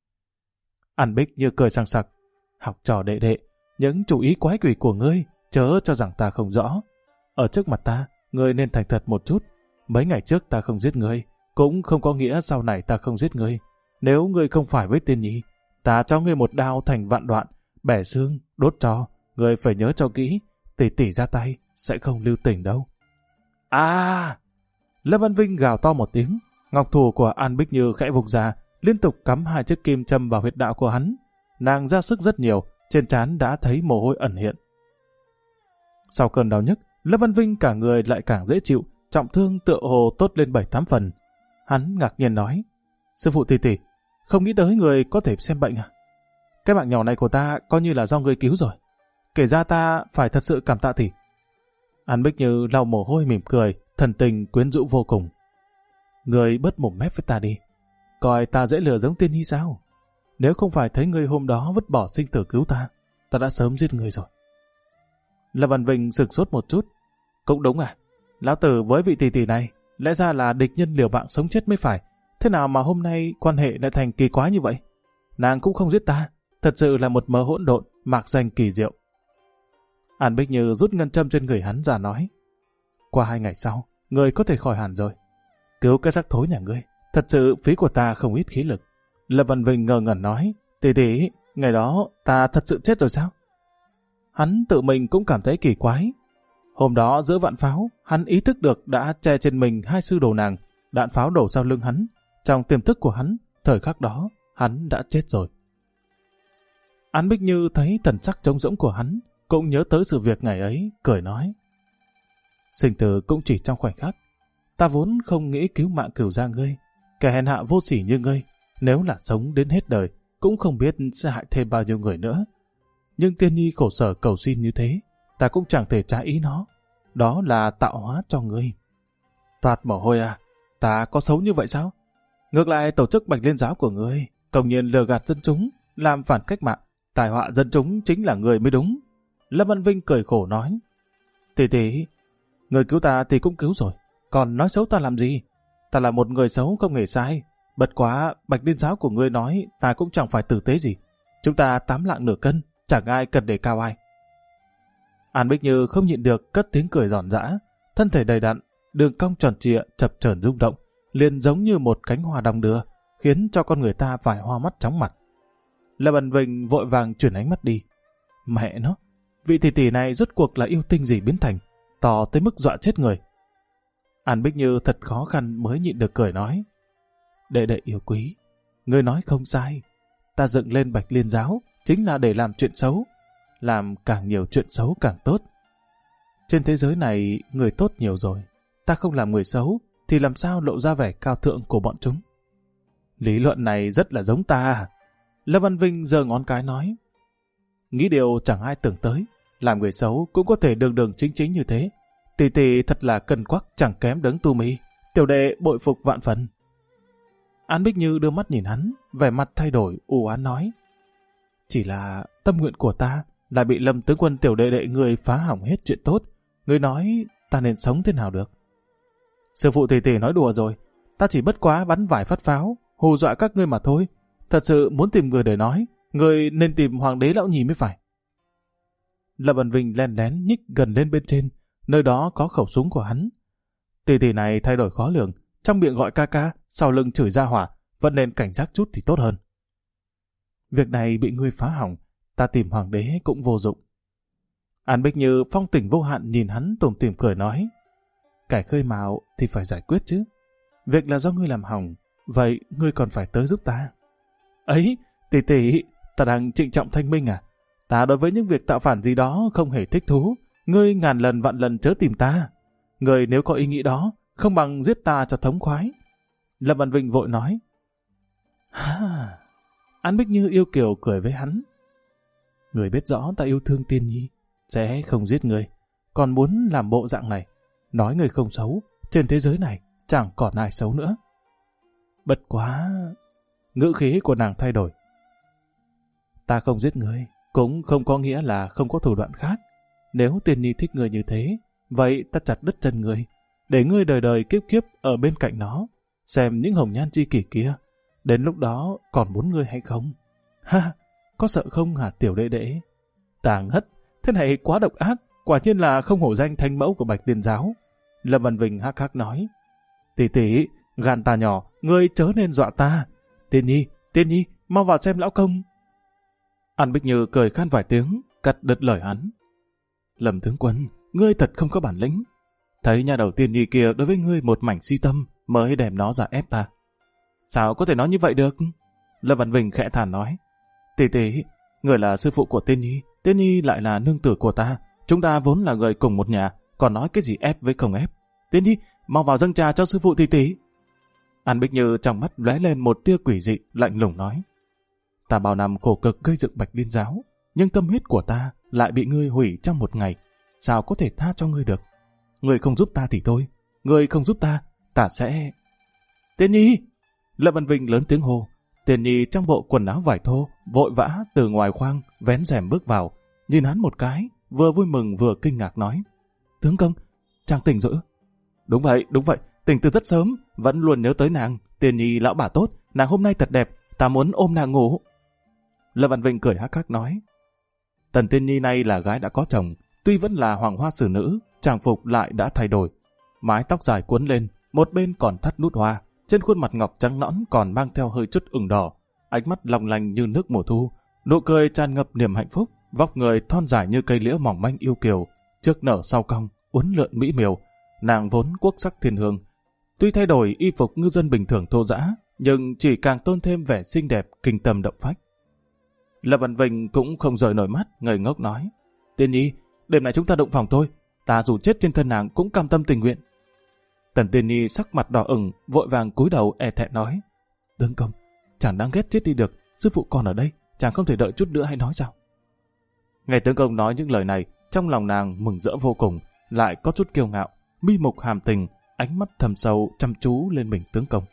An Bích Như cười sằng sặc. Học trò đệ đệ, những chủ ý quái quỷ của ngươi, chớ cho rằng ta không rõ. Ở trước mặt ta, ngươi nên thành thật một chút. Mấy ngày trước ta không giết ngươi, cũng không có nghĩa sau này ta không giết ngươi. Nếu ngươi không phải với Tiên Nhi, ta cho ngươi một đao thành vạn đoạn, bẻ xương, đốt tro. Ngươi phải nhớ cho kỹ, tỷ tỷ ra tay, sẽ không lưu tình đâu. À! Lâm Văn Vinh gào to một tiếng, ngọc thủ của An Bích Như khẽ vụt ra, liên tục cắm 2 chiếc kim châm vào huyệt đạo của hắn. Nàng ra sức rất nhiều, trên trán đã thấy mồ hôi ẩn hiện. Sau cơn đau nhức, Lâm Văn Vinh cả người lại càng dễ chịu, trọng thương tựa hồ tốt lên 7-8 phần. Hắn ngạc nhiên nói, sư phụ tỷ tỷ, không nghĩ tới người có thể xem bệnh à? Cái mạng nhỏ này của ta coi như là do người cứu rồi. Kể ra ta phải thật sự cảm tạ tỷ. An Bích Như lau mồ hôi mỉm cười, thần tình quyến rũ vô cùng. Người bớt mồm mép với ta đi. Coi ta dễ lừa giống Tiên Nhi sao? Nếu không phải thấy người hôm đó vứt bỏ sinh tử cứu ta đã sớm giết người rồi. Lâm Văn Vinh sửng sốt một chút. Cũng đúng à, lão tử với vị tỷ tỷ này lẽ ra là địch nhân liều mạng sống chết mới phải. Thế nào mà hôm nay quan hệ lại thành kỳ quái như vậy? Nàng cũng không giết ta, thật sự là một mớ hỗn độn, mạc danh kỳ diệu. An Bích Như rút ngân châm trên người hắn ra nói, qua 2 ngày sau, người có thể khỏi hẳn rồi. Cứu cái rắc thối nhà ngươi, thật sự phí của ta không ít khí lực. Lâm Văn Vinh ngơ ngẩn nói, tỷ tỷ, ngày đó ta thật sự chết rồi sao? Hắn tự mình cũng cảm thấy kỳ quái. Hôm đó giữa vạn pháo, hắn ý thức được đã che trên mình 2 sư đồ nàng, đạn pháo đổ sau lưng hắn. Trong tiềm thức của hắn, thời khắc đó, hắn đã chết rồi. An Bích Như thấy thần sắc trống rỗng của hắn, cũng nhớ tới sự việc ngày ấy, cười nói. Sinh tử cũng chỉ trong khoảnh khắc. Ta vốn không nghĩ cứu mạng cửu gia ngươi. Kẻ hèn hạ vô sỉ như ngươi, nếu là sống đến hết đời, cũng không biết sẽ hại thêm bao nhiêu người nữa. Nhưng Tiên Nhi khổ sở cầu xin như thế, ta cũng chẳng thể trái ý nó. Đó là tạo hóa cho ngươi. Toạt mồ hôi à, ta có xấu như vậy sao? Ngược lại tổ chức Bạch Liên Giáo của ngươi, công nhiên lừa gạt dân chúng, làm phản cách mạng, tai họa dân chúng chính là người mới đúng. Lâm Văn Vinh cười khổ nói. Tỷ, người cứu ta thì cũng cứu rồi, còn nói xấu ta làm gì? Ta là một người xấu không hề sai. Bất quá Bạch Liên Giáo của ngươi nói ta cũng chẳng phải tử tế gì. Chúng ta 8 lạng nửa cân, chẳng ai cần đề cao ai. An Bích Như không nhịn được cất tiếng cười giòn giã, thân thể đầy đặn, đường cong tròn trịa chập chờn rung động, liền giống như một cánh hoa đong đưa, khiến cho con người ta phải hoa mắt chóng mặt. Lâm Văn Vinh vội vàng chuyển ánh mắt đi. Mẹ nó, vị tỷ này rốt cuộc là yêu tinh gì biến thành, to tới mức dọa chết người. An Bích Như thật khó khăn mới nhịn được cười nói. Đệ đệ yêu quý, ngươi nói không sai. Ta dựng lên Bạch Liên Giáo chính là để làm chuyện xấu. Làm càng nhiều chuyện xấu càng tốt. Trên thế giới này người tốt nhiều rồi. Ta không làm người xấu thì làm sao lộ ra vẻ cao thượng của bọn chúng. Lý luận này rất là giống ta. Lâm Văn Vinh giơ ngón cái nói. Nghĩ điều chẳng ai tưởng tới. Làm người xấu cũng có thể đường đường chính chính như thế. Tỷ thật là cân quắc chẳng kém đấng tu mi. Tiểu đệ bội phục vạn phần. An Bích Như đưa mắt nhìn hắn, vẻ mặt thay đổi, u oán nói. Chỉ là tâm nguyện của ta lại bị Lâm tướng quân tiểu đệ người phá hỏng hết chuyện tốt. Người nói ta nên sống thế nào được? Sư phụ tỷ nói đùa rồi. Ta chỉ bất quá bắn vải phát pháo, hù dọa các ngươi mà thôi. Thật sự muốn tìm người để nói, người nên tìm Hoàng đế lão nhì mới phải. Lâm Văn Vinh len lén nhích gần lên bên trên, nơi đó có khẩu súng của hắn. Tỷ này thay đổi khó lường, trong miệng gọi ca ca, sau lưng chửi ra hỏa, vẫn nên cảnh giác chút thì tốt hơn. Việc này bị ngươi phá hỏng, ta tìm Hoàng đế cũng vô dụng. An Bích Như phong tình vô hạn nhìn hắn tủm tỉm cười nói. Kẻ khơi mào thì phải giải quyết chứ. Việc là do ngươi làm hỏng, vậy ngươi còn phải tới giúp ta. Ấy, tỷ, ta đang trịnh trọng thanh minh à? Ta đối với những việc tạo phản gì đó không hề thích thú. Ngươi ngàn lần vạn lần chớ tìm ta. Ngươi nếu có ý nghĩ đó, không bằng giết ta cho thống khoái. Lâm Văn Vinh vội nói. Ha! An Bích Như yêu kiều cười với hắn. Người biết rõ ta yêu thương Tiên Nhi, sẽ không giết người. Còn muốn làm bộ dạng này, nói người không xấu, trên thế giới này chẳng còn ai xấu nữa. Bất quá... Ngữ khí của nàng thay đổi. Ta không giết người, cũng không có nghĩa là không có thủ đoạn khác. Nếu Tiên Nhi thích người như thế, vậy ta chặt đứt chân người, để ngươi đời đời kiếp kiếp ở bên cạnh nó, xem những hồng nhan chi kỷ kia. Đến lúc đó còn muốn ngươi hay không? Ha, có sợ không hả tiểu đệ đệ? Tàng hất, thế này quá độc ác, quả nhiên là không hổ danh thánh mẫu của Bạch Liên Giáo. Lâm Văn Vinh hắc hắc nói. Tỷ, gan ta nhỏ, ngươi chớ nên dọa ta. Tiên Nhi, mau vào xem lão công. An Bích Như cười khan vài tiếng, cắt đứt lời hắn. Lâm tướng quân, ngươi thật không có bản lĩnh. Thấy nhà đầu Tiên Nhi kia đối với ngươi một mảnh si tâm mới đem nó ra ép ta. Sao có thể nói như vậy được? Lâm Văn Vinh khẽ thản nói. Tỷ, người là sư phụ của Tiên Nhi lại là nương tử của ta. Chúng ta vốn là người cùng một nhà, còn nói cái gì ép với không ép. Tiên Nhi, mau vào dâng trà cho sư phụ tỷ. An Bích Như trong mắt lóe lên một tia quỷ dị, lạnh lùng nói. Ta bao năm khổ cực gây dựng Bạch Liên Giáo, nhưng tâm huyết của ta lại bị ngươi hủy trong một ngày. Sao có thể tha cho ngươi được? Ngươi không giúp ta thì thôi. Ngươi không giúp ta, ta sẽ... Tiên Nhi! Lâm Văn Vinh lớn tiếng hô. Tiên Nhi trong bộ quần áo vải thô, vội vã từ ngoài khoang, vén rèm bước vào. Nhìn hắn một cái, vừa vui mừng vừa kinh ngạc nói. Tướng công, chàng tỉnh rồi. Đúng vậy, tỉnh từ rất sớm, vẫn luôn nhớ tới nàng. Tiên Nhi lão bà tốt, nàng hôm nay thật đẹp, ta muốn ôm nàng ngủ. Lâm Văn Vinh cười hắc hắc nói. Tần Tiên Nhi này là gái đã có chồng, tuy vẫn là hoàng hoa xử nữ, trang phục lại đã thay đổi. Mái tóc dài cuốn lên, một bên còn thắt nút hoa, trên khuôn mặt ngọc trắng nõn còn mang theo hơi chút ửng đỏ, ánh mắt long lanh như nước mùa thu, nụ cười tràn ngập niềm hạnh phúc, vóc người thon dài như cây liễu mỏng manh yêu kiều, trước nở sau cong, uốn lượn mỹ miều. Nàng vốn quốc sắc thiên hương, tuy thay đổi y phục ngư dân bình thường thô dã, nhưng chỉ càng tôn thêm vẻ xinh đẹp kinh tâm động phách. Lâm Văn Vinh cũng không rời nổi mắt, ngây ngốc nói. Tiên Nhi, đêm nay chúng ta động phòng thôi. Ta dù chết trên thân nàng cũng cam tâm tình nguyện. Tần Tiên Nhi sắc mặt đỏ ửng, vội vàng cúi đầu e thẹn nói. Tướng công, chàng đáng ghét chết đi được. Sư phụ còn ở đây, chàng không thể đợi chút nữa hay nói sao? Nghe tướng công nói những lời này, trong lòng nàng mừng rỡ vô cùng, lại có chút kiêu ngạo, mi mục hàm tình, ánh mắt thầm sâu chăm chú lên mình tướng công.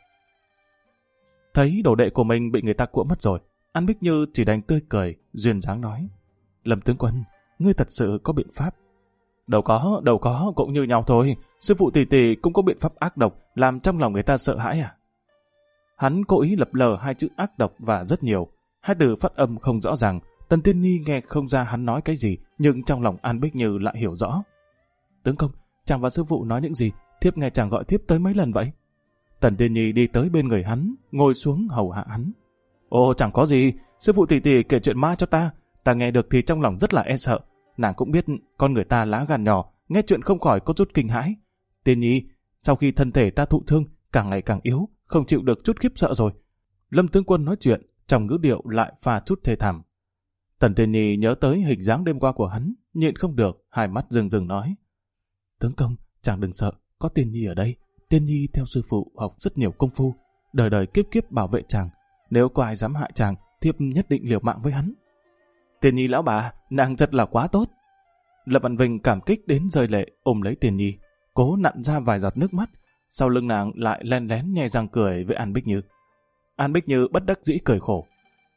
Thấy đồ đệ của mình bị người ta cuộn mất rồi, An Bích Như chỉ đành tươi cười, duyên dáng nói. Lâm tướng quân, ngươi thật sự có biện pháp. Đâu có, cũng như nhau thôi. Sư phụ tỷ tỷ cũng có biện pháp ác độc, làm trong lòng người ta sợ hãi à? Hắn cố ý lập lờ hai chữ ác độc và rất nhiều. Hai từ phát âm không rõ ràng, Tần Tiên Nhi nghe không ra hắn nói cái gì, nhưng trong lòng An Bích Như lại hiểu rõ. Tướng công, chàng và sư phụ nói những gì? Thiếp nghe chàng gọi thiếp tới mấy lần vậy? Tần Tiên Nhi đi tới bên người hắn, ngồi xuống hầu hạ hắn. Ồ, chẳng có gì, sư phụ tỷ tỷ kể chuyện ma cho ta nghe được thì trong lòng rất là e sợ. Nàng cũng biết con người ta lá gan nhỏ, nghe chuyện không khỏi có chút kinh hãi. Tiên Nhi, sau khi thân thể ta thụ thương, càng ngày càng yếu, không chịu được chút khiếp sợ rồi. Lâm tướng quân nói chuyện, trong ngữ điệu lại pha chút thê thảm. Tần Tiên Nhi nhớ tới hình dáng đêm qua của hắn, nhịn không được, hai mắt rừng rừng nói. Tướng công, chàng đừng sợ, có Tiên Nhi ở đây. Tiên Nhi theo sư phụ học rất nhiều công phu, đời đời kiếp kiếp bảo vệ chàng. Nếu có ai dám hại chàng, thiếp nhất định liều mạng với hắn. Tiên Nhi lão bà, nàng thật là quá tốt. Lâm Văn Vinh cảm kích đến rơi lệ, ôm lấy Tiên Nhi, cố nặn ra vài giọt nước mắt. Sau lưng nàng lại len lén nhe răng cười với An Bích Như. An Bích Như bất đắc dĩ cười khổ.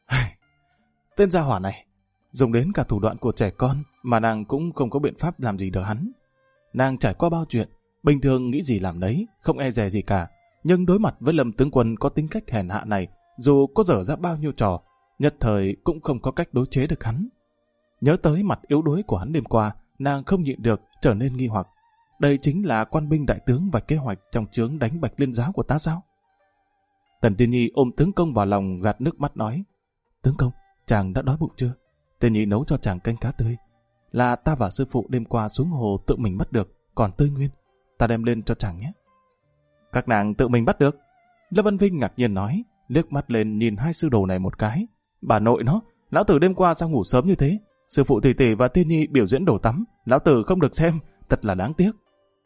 Tên gia hỏa này, dùng đến cả thủ đoạn của trẻ con mà nàng cũng không có biện pháp làm gì được hắn. Nàng trải qua bao chuyện, bình thường nghĩ gì làm đấy, không e dè gì cả. Nhưng đối mặt với Lâm tướng quân có tính cách hèn hạ này, dù có dở ra bao nhiêu trò, nhất thời cũng không có cách đối chế được hắn. Nhớ tới mặt yếu đuối của hắn đêm qua, nàng không nhịn được trở nên nghi hoặc. Đây chính là quan binh đại tướng và kế hoạch trong chướng đánh Bạch Liên giáo của ta sao? Tần Tiên Nhi ôm tướng công vào lòng gạt nước mắt nói. Tướng công, chàng đã đói bụng chưa? Tiên Nhi nấu cho chàng canh cá tươi. Là ta và sư phụ đêm qua xuống hồ tự mình bắt được, còn tươi nguyên. Ta đem lên cho chàng nhé. Các nàng tự mình bắt được? Lâm Văn Vinh ngạc nhiên nói, liếc mắt lên nhìn hai sư đồ này một cái. Bà nội nó, lão tử đêm qua sao ngủ sớm như thế? Sư phụ tỷ tỷ và Tiên Nhi biểu diễn đổ tắm, lão tử không được xem, thật là đáng tiếc.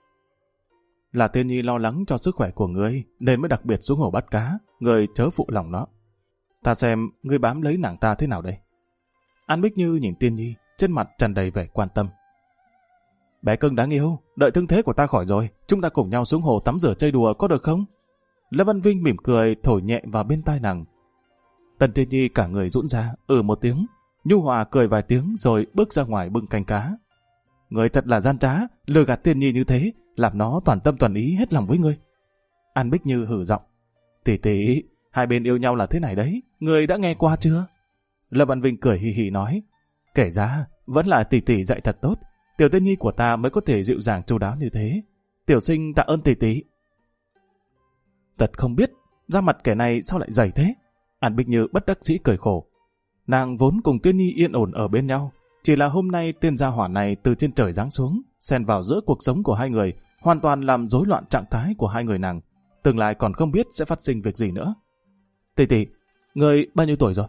Là Tiên Nhi lo lắng cho sức khỏe của ngươi, nên mới đặc biệt xuống hồ bắt cá, ngươi chớ phụ lòng nó. Ta xem ngươi bám lấy nàng ta thế nào đây? An Bích Như nhìn Tiên Nhi, trên mặt tràn đầy vẻ quan tâm. Bé cưng đáng yêu, đợi thương thế của ta khỏi rồi, chúng ta cùng nhau xuống hồ tắm rửa chơi đùa có được không? Lâm Văn Vinh mỉm cười thổi nhẹ vào bên tai nàng. Tần Tiên Nhi cả người rũn ra, một tiếng, nhu hòa cười vài tiếng rồi bước ra ngoài bưng canh cá. Người thật là gian trá, lừa gạt Tiên Nhi như thế, làm nó toàn tâm toàn ý hết lòng với ngươi. An Bích Như hử giọng. Tỷ tỷ, hai bên yêu nhau là thế này đấy, người đã nghe qua chưa? Lâm Văn Vinh cười hì hì nói. Kể ra, vẫn là tỷ tỷ dạy thật tốt, tiểu Tiên Nhi của ta mới có thể dịu dàng chu đáo như thế. Tiểu sinh tạ ơn tỷ tỷ. Thật không biết, da mặt kẻ này sao lại dày thế? An Bích Như bất đắc dĩ cười khổ. Nàng vốn cùng Tiên Nhi yên ổn ở bên nhau, chỉ là hôm nay tên gia hỏa này từ trên trời giáng xuống, xen vào giữa cuộc sống của hai người, hoàn toàn làm rối loạn trạng thái của hai người nàng. Tương lai còn không biết sẽ phát sinh việc gì nữa. Tỷ tỷ, người bao nhiêu tuổi rồi?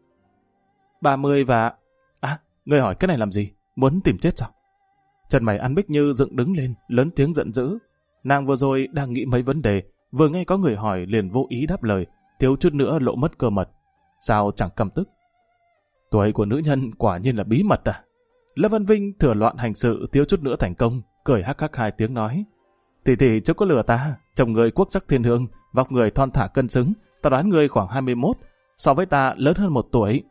30 và... người hỏi cái này làm gì? Muốn tìm chết sao? Chân mày An Bích Như dựng đứng lên, lớn tiếng giận dữ. Nàng vừa rồi đang nghĩ mấy vấn đề, vừa nghe có người hỏi liền vô ý đáp lời, thiếu chút nữa lộ mất cơ mật. Sao chẳng căm tức? Tuổi của nữ nhân quả nhiên là bí mật à? Lâm Văn Vinh thừa loạn hành sự thiếu chút nữa thành công, cười hắc hắc hai tiếng nói. Tỷ tỷ chớ có lừa ta, chồng người quốc sắc thiên hương, vóc người thon thả cân xứng, ta đoán người khoảng 21, so với ta lớn hơn 1 tuổi.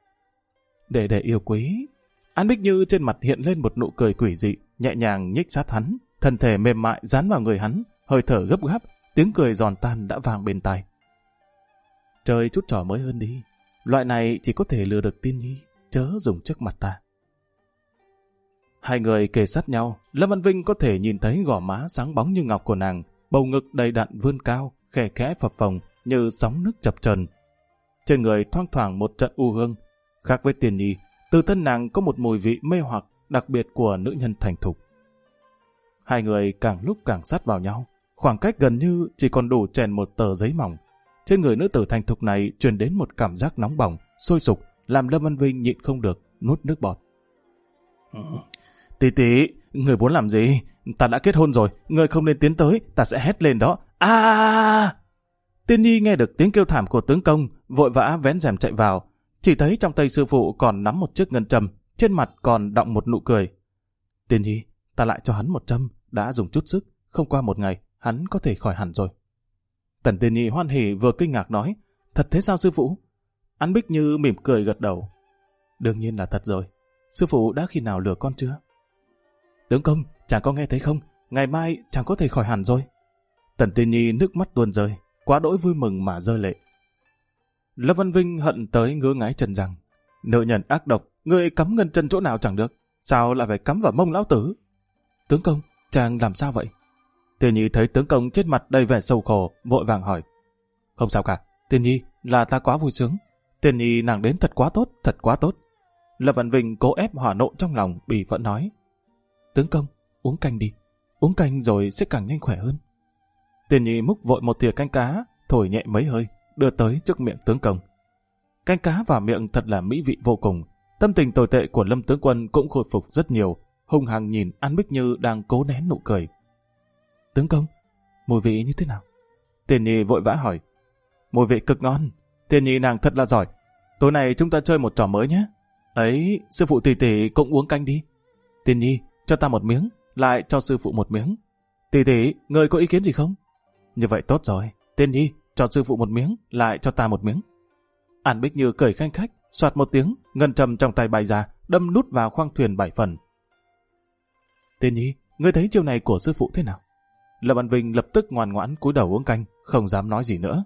Để yêu quý. An Bích Như trên mặt hiện lên một nụ cười quỷ dị, nhẹ nhàng nhích sát hắn, thân thể mềm mại dán vào người hắn, hơi thở gấp gáp, tiếng cười giòn tan đã vang bên tai. Chơi chút trò mới hơn đi, loại này chỉ có thể lừa được Tiên Nhi, chớ dùng trước mặt ta. Hai người kề sát nhau, Lâm Văn Vinh có thể nhìn thấy gò má sáng bóng như ngọc của nàng, bầu ngực đầy đặn vươn cao, khe khẽ phập phồng như sóng nước chập chờn. Trên người thoang thoảng một trận u hương, khác với Tiên Nhi, từ thân nàng có một mùi vị mê hoặc đặc biệt của nữ nhân thành thục. Hai người càng lúc càng sát vào nhau, khoảng cách gần như chỉ còn đủ chèn một tờ giấy mỏng. Trên người nữ tử thành thục này truyền đến một cảm giác nóng bỏng, sôi sục, làm Lâm Văn Vinh nhịn không được, nuốt nước bọt. Tí, người muốn làm gì? Ta đã kết hôn rồi, người không nên tiến tới, ta sẽ hét lên đó. Tiên Nhi nghe được tiếng kêu thảm của tướng công, vội vã vén rèm chạy vào. Chỉ thấy trong tay sư phụ còn nắm một chiếc ngân châm, trên mặt còn đọng một nụ cười. Tiên Nhi, ta lại cho hắn một châm, đã dùng chút sức, không qua một ngày, hắn có thể khỏi hẳn rồi. Tần Tiên Nhi hoan hỉ vừa kinh ngạc nói, thật thế sao sư phụ? An Bích Như mỉm cười gật đầu. Đương nhiên là thật rồi, sư phụ đã khi nào lừa con chưa? Tướng công, chàng có nghe thấy không? Ngày mai chàng có thể khỏi hẳn rồi. Tần Tiên Nhi nước mắt tuôn rơi, quá đỗi vui mừng mà rơi lệ. Lâm Văn Vinh hận tới ngứa ngáy trần rằng, nữ nhân ác độc, ngươi cắm ngân chân chỗ nào chẳng được, sao lại phải cắm vào mông lão tử? Tướng công, chàng làm sao vậy? Tiên Nhi thấy tướng công trên mặt đầy vẻ sầu khổ, vội vàng hỏi. Không sao cả, Tiên Nhi, là ta quá vui sướng. Tiên Nhi nàng đến thật quá tốt, thật quá tốt. Lâm Văn Vinh cố ép hỏa nộ trong lòng, bỉ phẫn nói. Tướng công, uống canh đi, uống canh rồi sẽ càng nhanh khỏe hơn. Tiên Nhi múc vội một thìa canh cá, thổi nhẹ mấy hơi, đưa tới trước miệng tướng công. Canh cá vào miệng thật là mỹ vị vô cùng. Tâm tình tồi tệ của Lâm tướng quân cũng khôi phục rất nhiều, hung hăng nhìn An Bích Như đang cố nén nụ cười. Tướng công, mùi vị như thế nào? Tiên Nhi vội vã hỏi. Mùi vị cực ngon, Tiên Nhi nàng thật là giỏi. Tối nay chúng ta chơi một trò mới nhé. Ấy, sư phụ tỷ tỷ cũng uống canh đi. Tiên Nhi, cho ta một miếng, lại cho sư phụ một miếng. Tỷ tỷ, người có ý kiến gì không? Như vậy tốt rồi, Tiên Nhi, cho sư phụ một miếng, lại cho ta một miếng. An Bích Như cười khanh khách, soạt một tiếng, ngân châm trong tay bay ra, đâm nút vào khoang thuyền 7 phần. Tiên Nhi, ngươi thấy chiêu này của sư phụ thế nào? Lâm Văn Vinh lập tức ngoan ngoãn cúi đầu uống canh, không dám nói gì nữa.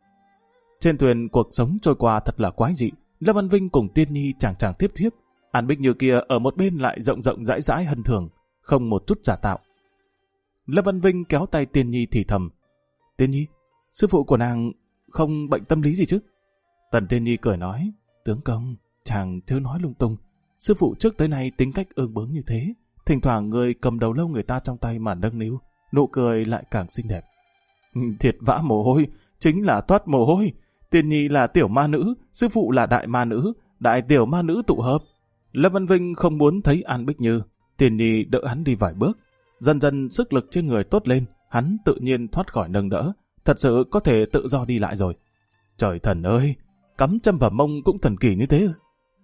Trên thuyền cuộc sống trôi qua thật là quái dị. Lâm Văn Vinh cùng Tiên Nhi chàng tiếp thiếp. An Bích Như kia ở một bên lại rộng rộng rãi rãi hân thường, không một chút giả tạo. Lâm Văn Vinh kéo tay Tiên Nhi thì thầm. Tiên Nhi, sư phụ của nàng không bệnh tâm lý gì chứ? Tần Tiên Nhi cười nói. Tướng công, chàng chớ nói lung tung. Sư phụ trước tới nay tính cách ương bướng như thế. Thỉnh thoảng người cầm đầu lâu người ta trong tay mà nâng niu, nụ cười lại càng xinh đẹp. Thiệt vã mồ hôi, chính là toát mồ hôi. Tiên Nhi là tiểu ma nữ, sư phụ là đại ma nữ, đại tiểu ma nữ tụ hợp. Lâm Văn Vinh không muốn thấy An Bích Như. Tiên Nhi đỡ hắn đi vài bước. Dần dần sức lực trên người tốt lên, hắn tự nhiên thoát khỏi nâng đỡ, thật sự có thể tự do đi lại rồi. Trời thần ơi, cắm châm vào mông cũng thần kỳ như thế.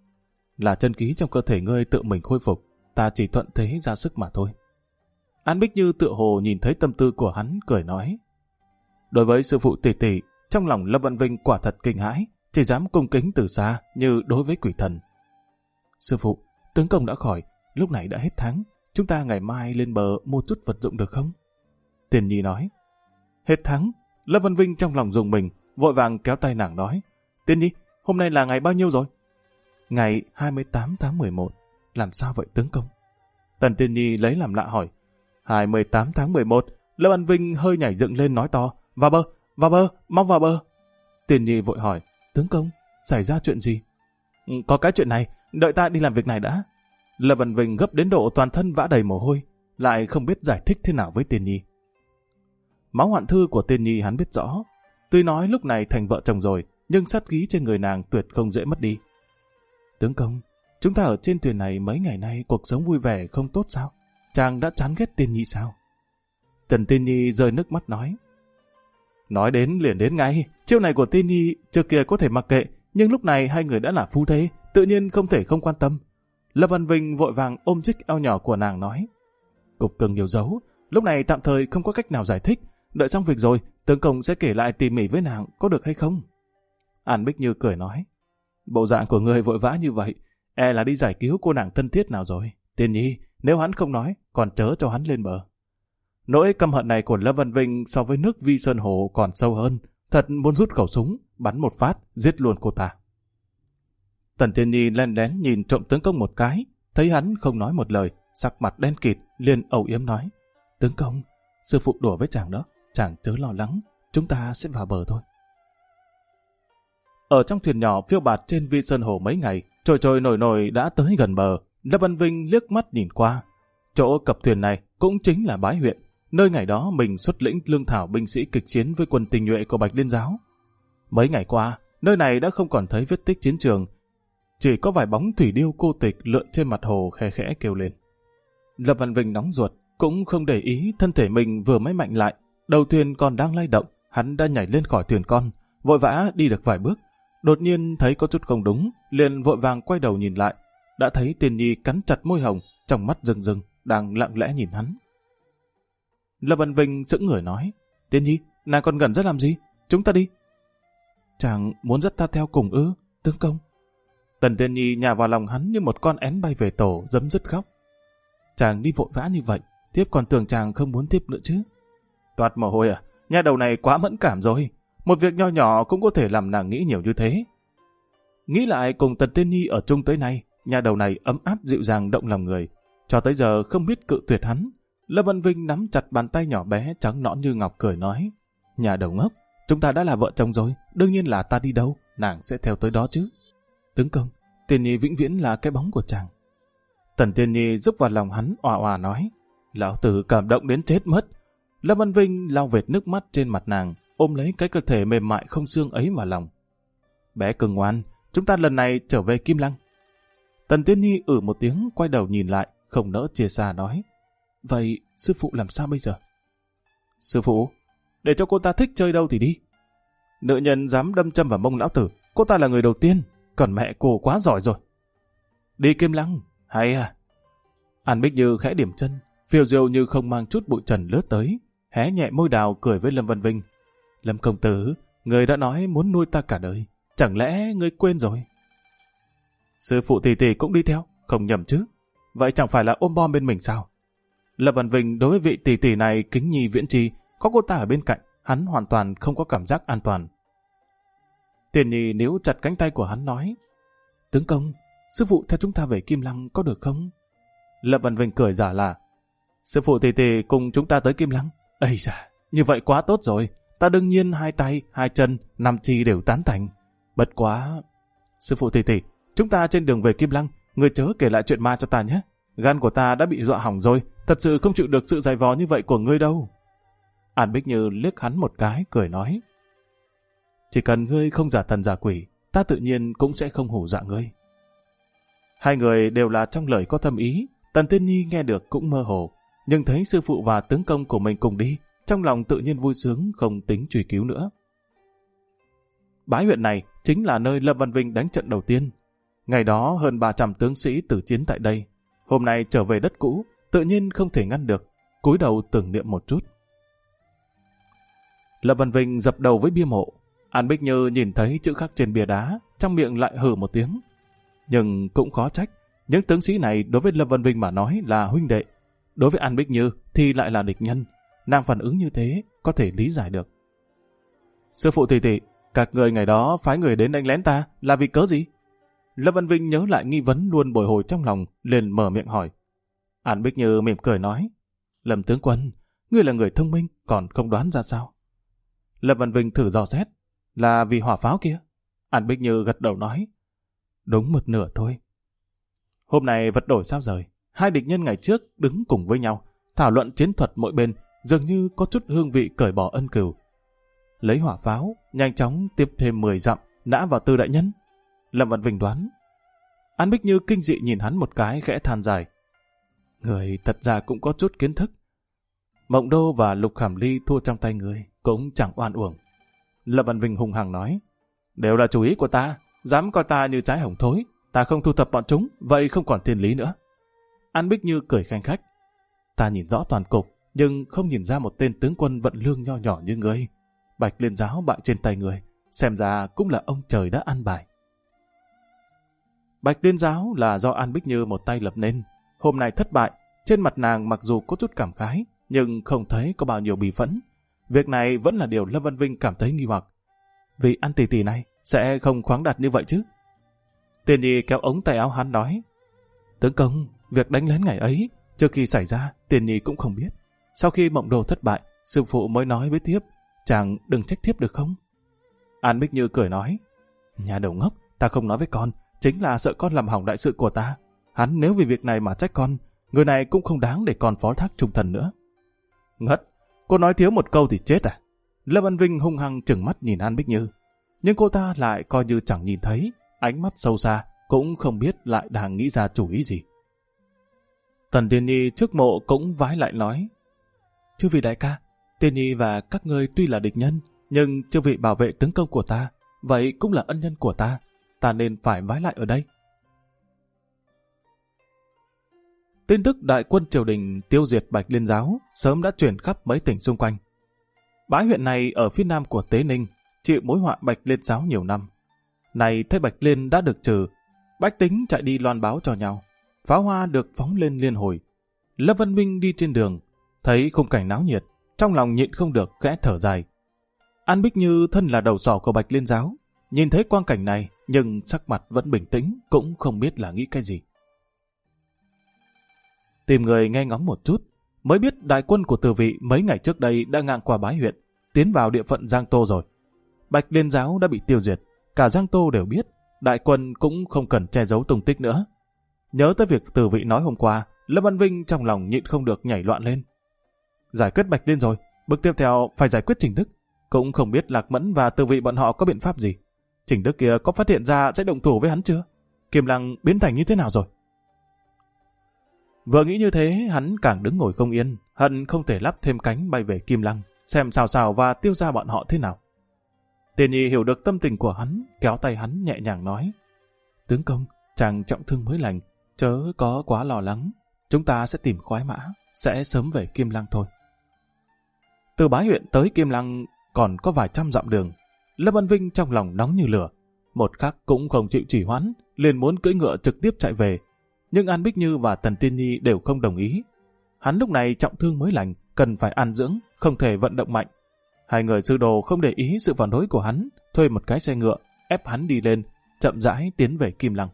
Là chân khí trong cơ thể ngươi tự mình khôi phục, ta chỉ thuận thế ra sức mà thôi. An Bích Như tựa hồ nhìn thấy tâm tư của hắn, cười nói. Đối với sư phụ tỷ tỷ, trong lòng Lâm Văn Vinh quả thật kinh hãi, chỉ dám cung kính từ xa như đối với quỷ thần. Sư phụ, tướng công đã khỏi, lúc này đã hết tháng, chúng ta ngày mai lên bờ mua chút vật dụng được không? Tiên Nhi nói. Hết tháng? Lâm Văn Vinh trong lòng rùng mình, vội vàng kéo tay nàng nói. Tiên Nhi, hôm nay là ngày bao nhiêu rồi? Ngày 28 tháng 11. Làm sao vậy tướng công? Tần Tiên Nhi lấy làm lạ hỏi. 28 tháng 11. Lâm Văn Vinh hơi nhảy dựng lên nói to. Vào bờ, mau vào bờ. Tiên Nhi vội hỏi. Tướng công, xảy ra chuyện gì? Có cái chuyện này, đợi ta đi làm việc này đã. Lâm Văn Vinh gấp đến độ toàn thân vã đầy mồ hôi, lại không biết giải thích thế nào với Tiên Nhi. Máu hoạn thư của Tiên Nhi hắn biết rõ. Tuy nói lúc này thành vợ chồng rồi, nhưng sát khí trên người nàng tuyệt không dễ mất đi. Tướng công, chúng ta ở trên thuyền này mấy ngày nay cuộc sống vui vẻ không tốt sao? Chàng đã chán ghét Tiên Nhi sao? Tần Tiên Nhi rơi nước mắt nói. Nói đến liền đến ngay, chiêu này của Tiên Nhi trước kia có thể mặc kệ, nhưng lúc này hai người đã là phu thê, tự nhiên không thể không quan tâm. Lâm Văn Vinh vội vàng ôm chiếc eo nhỏ của nàng nói. Cục cưng nhiều dấu, lúc này tạm thời không có cách nào giải thích, đợi xong việc rồi, tướng công sẽ kể lại tỉ mỉ với nàng, có được hay không? An Bích Như cười nói. Bộ dạng của người vội vã như vậy, e là đi giải cứu cô nàng thân thiết nào rồi. Tiên Nhi, nếu hắn không nói, còn chớ cho hắn lên bờ. Nỗi căm hận này của Lâm Văn Vinh so với nước Vi Sơn Hồ còn sâu hơn, thật muốn rút khẩu súng, bắn một phát, giết luôn cô ta. Tần Tiên Nhi len lén nhìn trộm tướng công một cái, thấy hắn không nói một lời, sắc mặt đen kịt, liền âu yếm nói. Tướng công, sư phụ đùa với chàng đó, chàng chớ lo lắng, chúng ta sẽ vào bờ thôi. Ở trong thuyền nhỏ phiêu bạt trên Vi Sơn Hồ mấy ngày, trôi nổi đã tới gần bờ. Lâm Văn Vinh liếc mắt nhìn qua. Chỗ cập thuyền này cũng chính là Bái huyện, nơi ngày đó mình xuất lĩnh lương thảo binh sĩ kịch chiến với quân tình nhuệ của Bạch Liên Giáo. Mấy ngày qua, nơi này đã không còn thấy vết tích chiến trường. chỉ có vài bóng thủy điêu cô tịch lượn trên mặt hồ khe khẽ kêu lên. Lâm Văn Vinh nóng ruột, cũng không để ý thân thể mình vừa mới mạnh lại. Đầu thuyền còn đang lay động, hắn đã nhảy lên khỏi thuyền con, vội vã đi được vài bước. Đột nhiên thấy có chút không đúng, liền vội vàng quay đầu nhìn lại. Đã thấy Tiên Nhi cắn chặt môi hồng, trong mắt rừng rừng, đang lặng lẽ nhìn hắn. Lâm Văn Vinh sững người nói, Tiên Nhi, nàng còn ngẩn ra làm gì? Chúng ta đi. Chàng muốn dắt ta theo cùng ư, tướng công? Tần Tiên Nhi nhào vào lòng hắn như một con én bay về tổ, giấm dứt khóc. Chàng đi vội vã như vậy, thiếp còn tưởng chàng không muốn thiếp nữa chứ. Toát mồ hôi à, nha đầu này quá mẫn cảm rồi. Một việc nho nhỏ cũng có thể làm nàng nghĩ nhiều như thế. Nghĩ lại cùng Tần Tiên Nhi ở chung tới nay, nha đầu này ấm áp dịu dàng động lòng người. Cho tới giờ không biết cự tuyệt hắn. Lâm Văn Vinh nắm chặt bàn tay nhỏ bé trắng nõn như ngọc cười nói, nhà đầu ngốc, chúng ta đã là vợ chồng rồi, đương nhiên là ta đi đâu, nàng sẽ theo tới đó chứ. Tướng công, Tiên Nhi vĩnh viễn là cái bóng của chàng. Tần Tiên Nhi giúp vào lòng hắn òa òa nói, lão tử cảm động đến chết mất. Lâm Văn Vinh lau vệt nước mắt trên mặt nàng, ôm lấy cái cơ thể mềm mại không xương ấy vào lòng. Bé cưng ngoan, chúng ta lần này trở về Kim Lăng. Tần Tiên Nhi một tiếng quay đầu nhìn lại, không nỡ chia xa nói, vậy sư phụ làm sao bây giờ? Sư phụ, để cho cô ta thích chơi đâu thì đi. Nữ nhân dám đâm châm vào mông lão tử, cô ta là người đầu tiên, còn mẹ cô quá giỏi rồi. Đi Kim Lăng, hay à? An Bích Như khẽ điểm chân, phiêu diêu như không mang chút bụi trần lướt tới, hé nhẹ môi đào cười với Lâm Văn Vinh. Lâm công tử, người đã nói muốn nuôi ta cả đời, chẳng lẽ ngươi quên rồi? Sư phụ tỷ tỷ cũng đi theo, không nhầm chứ? Vậy chẳng phải là ôm bom bên mình sao? Lâm Văn Vinh đối với vị tỷ tỷ này kính nhi viễn chi, có cô ta ở bên cạnh, hắn hoàn toàn không có cảm giác an toàn. Tiền Nhi níu chặt cánh tay của hắn nói, tướng công, sư phụ theo chúng ta về Kim Lăng có được không? Lâm Văn Vinh cười giả là, sư phụ tỷ tỷ cùng chúng ta tới Kim Lăng. Ây da, như vậy quá tốt rồi, ta đương nhiên hai tay, hai chân, năm chi đều tán thành. Bất quá, sư phụ tỷ tỷ, chúng ta trên đường về Kim Lăng, người chớ kể lại chuyện ma cho ta nhé. Gan của ta đã bị dọa hỏng rồi, thật sự không chịu được sự dày vò như vậy của ngươi đâu. An Bích Như liếc hắn một cái, cười nói, chỉ cần ngươi không giả thần giả quỷ, ta tự nhiên cũng sẽ không hù dọa ngươi. Hai người đều là trong lời có thâm ý, Tần Tiên Nhi nghe được cũng mơ hồ, nhưng thấy sư phụ và tướng công của mình cùng đi, trong lòng tự nhiên vui sướng không tính truy cứu nữa. Bái huyện này chính là nơi Lâm Văn Vinh đánh trận đầu tiên. Ngày đó hơn 300 tướng sĩ tử chiến tại đây. Hôm nay trở về đất cũ, tự nhiên không thể ngăn được, cúi đầu tưởng niệm một chút. Lâm Văn Vinh dập đầu với bia mộ. An Bích Như nhìn thấy chữ khắc trên bia đá, trong miệng lại hừ một tiếng. Nhưng cũng khó trách, những tướng sĩ này đối với Lâm Văn Vinh mà nói là huynh đệ. Đối với An Bích Như thì lại là địch nhân. Nàng phản ứng như thế có thể lý giải được. Sư phụ tỷ tỷ, các người ngày đó phái người đến đánh lén ta là vì cớ gì? Lâm Văn Vinh nhớ lại nghi vấn luôn bồi hồi trong lòng, liền mở miệng hỏi. An Bích Như mỉm cười nói, Lâm tướng quân, ngươi là người thông minh, còn không đoán ra sao? Lâm Văn Vinh thử dò xét, là vì hỏa pháo kia. An Bích Như gật đầu nói, đúng một nửa thôi. Hôm nay vật đổi sao rời, hai địch nhân ngày trước đứng cùng với nhau, thảo luận chiến thuật mỗi bên, dường như có chút hương vị cởi bỏ ân cừu. Lấy hỏa pháo, nhanh chóng tiếp thêm 10 dặm, nã vào Tư đại nhân. Lâm Văn Vinh đoán. An Bích Như kinh dị nhìn hắn một cái khẽ than dài. Người thật ra cũng có chút kiến thức. Mộng Đô và Lục Khảm Ly thua trong tay người, cũng chẳng oan uổng. Lâm Văn Vinh hùng hăng nói, đều là chủ ý của ta, dám coi ta như trái hồng thối, ta không thu thập bọn chúng, vậy không còn thiên lý nữa. An Bích Như cười khanh khách, ta nhìn rõ toàn cục, nhưng không nhìn ra một tên tướng quân vận lương nho nhỏ như ngươi. Bạch Liên giáo bại trên tay người, xem ra cũng là ông trời đã an bài. Bạch Liên giáo là do An Bích Như một tay lập nên, hôm nay thất bại, trên mặt nàng mặc dù có chút cảm khái, nhưng không thấy có bao nhiêu bì phẫn. Việc này vẫn là điều Lâm Văn Vinh cảm thấy nghi hoặc. Vì An tỷ tỷ này sẽ không khoáng đạt như vậy chứ? Tiên Nhi kéo ống tay áo hắn nói, tướng công, việc đánh lén ngày ấy, trước khi xảy ra, Tiên Nhi cũng không biết. Sau khi Mộng Đồ thất bại, sư phụ mới nói với thiếp, chàng đừng trách thiếp được không? An Bích Như cười nói, nhà đầu ngốc, ta không nói với con, chính là sợ con làm hỏng đại sự của ta. Hắn nếu vì việc này mà trách con, người này cũng không đáng để con phó thác trung thần nữa. Ngất, cô nói thiếu một câu thì chết à? Lâm Văn Vinh hung hăng trừng mắt nhìn An Bích Như. Nhưng cô ta lại coi như chẳng nhìn thấy, ánh mắt sâu xa, cũng không biết lại đang nghĩ ra chủ ý gì. Tần Tiên Nhi trước mộ cũng vái lại nói: Chư vị đại ca, Tiên Nhi và các ngươi tuy là địch nhân, nhưng chư vị bảo vệ tướng công của ta, vậy cũng là ân nhân của ta nên phải vái lại ở đây. Tin tức đại quân triều đình tiêu diệt Bạch Liên giáo sớm đã truyền khắp mấy tỉnh xung quanh. Bãi huyện này ở phía nam của Tế Ninh, chịu mối họa Bạch Liên giáo nhiều năm. Này thấy Bạch Liên đã được trừ, bách tính chạy đi loan báo cho nhau. Pháo hoa được phóng lên liên hồi. Lâm Văn Minh đi trên đường, thấy khung cảnh náo nhiệt, trong lòng nhịn không được khẽ thở dài. An Bích Như thân là đầu sỏ của Bạch Liên giáo, nhìn thấy quang cảnh này nhưng sắc mặt vẫn bình tĩnh, cũng không biết là nghĩ cái gì. Tìm người nghe ngóng một chút, mới biết đại quân của Từ Vị mấy ngày trước đây đã ngang qua Bái huyện, tiến vào địa phận Giang Tô rồi. Bạch Liên giáo đã bị tiêu diệt, cả Giang Tô đều biết, đại quân cũng không cần che giấu tung tích nữa. Nhớ tới việc Từ Vị nói hôm qua, Lâm Văn Vinh trong lòng nhịn không được nhảy loạn lên. Giải quyết Bạch Liên rồi, bước tiếp theo phải giải quyết Trình Đức. Cũng không biết Lạc Mẫn và Từ Vị bọn họ có biện pháp gì. Trình Đức kia có phát hiện ra sẽ động thủ với hắn chưa? Kiềm Lăng biến thành như thế nào rồi? Vừa nghĩ như thế, hắn càng đứng ngồi không yên, hận không thể lắp thêm cánh bay về Kim Lăng, xem Sào và Tiêu Gia bọn họ thế nào. Tiền Nhi hiểu được tâm tình của hắn, kéo tay hắn nhẹ nhàng nói: Tướng công, chàng trọng thương mới lành, chớ có quá lo lắng, chúng ta sẽ tìm khoái mã, sẽ sớm về Kim Lăng thôi. Từ Bái huyện tới Kim Lăng còn có vài trăm dặm đường. Lâm Văn Vinh trong lòng nóng như lửa, một khắc cũng không chịu trì hoãn, liền muốn cưỡi ngựa trực tiếp chạy về. Nhưng An Bích Như và Tần Tiên Nhi đều không đồng ý. Hắn lúc này trọng thương mới lành, cần phải an dưỡng, không thể vận động mạnh. Hai người sư đồ không để ý sự phản đối của hắn, thuê một cái xe ngựa, ép hắn đi lên, chậm rãi tiến về Kim Lăng.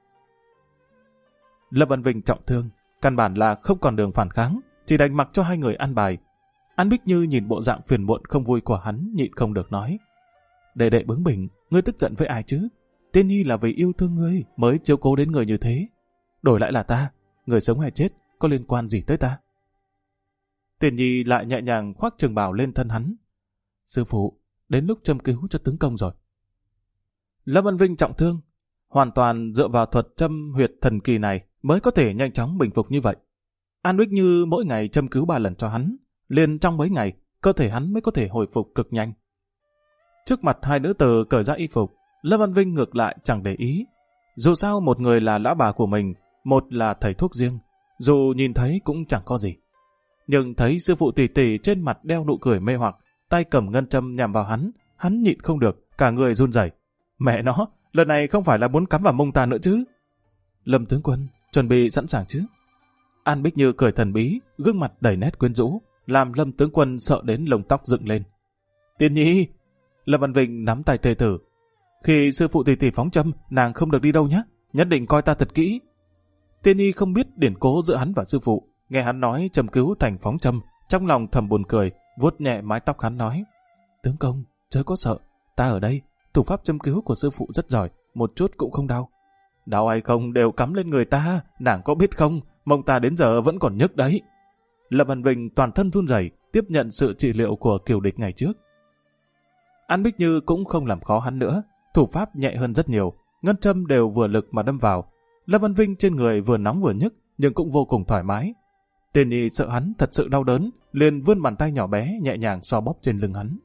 Lâm Văn Vinh trọng thương, căn bản là không còn đường phản kháng, chỉ đành mặc cho hai người ăn bài. An Bích Như nhìn bộ dạng phiền muộn không vui của hắn, nhịn không được nói: Đệ đệ bướng bỉnh, ngươi tức giận với ai chứ? Tiên Nhi là vì yêu thương ngươi mới chiếu cố đến người như thế. Đổi lại là ta, người sống hay chết có liên quan gì tới ta? Tiên Nhi lại nhẹ nhàng khoác trường bào lên thân hắn. Sư phụ, đến lúc châm cứu cho tướng công rồi. Lâm Văn Vinh trọng thương, hoàn toàn dựa vào thuật châm huyệt thần kỳ này mới có thể nhanh chóng bình phục như vậy. An Bích Như mỗi ngày châm cứu 3 lần cho hắn, liền trong mấy ngày, cơ thể hắn mới có thể hồi phục cực nhanh. Trước mặt hai nữ tử cởi ra y phục, Lâm Văn Vinh ngược lại chẳng để ý. Dù sao một người là lão bà của mình, một là thầy thuốc riêng, dù nhìn thấy cũng chẳng có gì. Nhưng thấy sư phụ tỷ tỷ trên mặt đeo nụ cười mê hoặc, tay cầm ngân châm nhằm vào hắn nhịn không được, cả người run rẩy. Mẹ nó, lần này không phải là muốn cắm vào mông ta nữa chứ? Lâm tướng quân, chuẩn bị sẵn sàng chứ? An Bích Như cười thần bí, gương mặt đầy nét quyến rũ, làm Lâm tướng quân sợ đến lông tóc dựng lên. Tiên Nhi! Lâm Văn Vinh nắm tay tê tử. Khi sư phụ tỷ tỷ phóng châm, nàng không được đi đâu nhé, nhất định coi ta thật kỹ. Tiên Nhi không biết điển cố giữa hắn và sư phụ, nghe hắn nói châm cứu thành phóng châm, trong lòng thầm buồn cười, vuốt nhẹ mái tóc hắn nói: Tướng công, chớ có sợ, ta ở đây, thủ pháp châm cứu của sư phụ rất giỏi, một chút cũng không đau. Đau hay không đều cắm lên người ta, nàng có biết không, mông ta đến giờ vẫn còn nhức đấy. Lâm Văn Vinh toàn thân run rẩy tiếp nhận sự trị liệu của Kiều Địch ngày trước. An Bích Như cũng không làm khó hắn nữa, thủ pháp nhẹ hơn rất nhiều, ngân châm đều vừa lực mà đâm vào. Lâm Văn Vinh trên người vừa nóng vừa nhức, nhưng cũng vô cùng thoải mái. Tiên Nhi sợ hắn thật sự đau đớn, liền vươn bàn tay nhỏ bé nhẹ nhàng xoa bóp trên lưng hắn.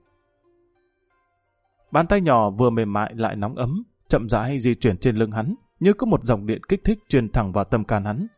Bàn tay nhỏ vừa mềm mại lại nóng ấm, chậm rãi di chuyển trên lưng hắn, như có một dòng điện kích thích truyền thẳng vào tâm can hắn.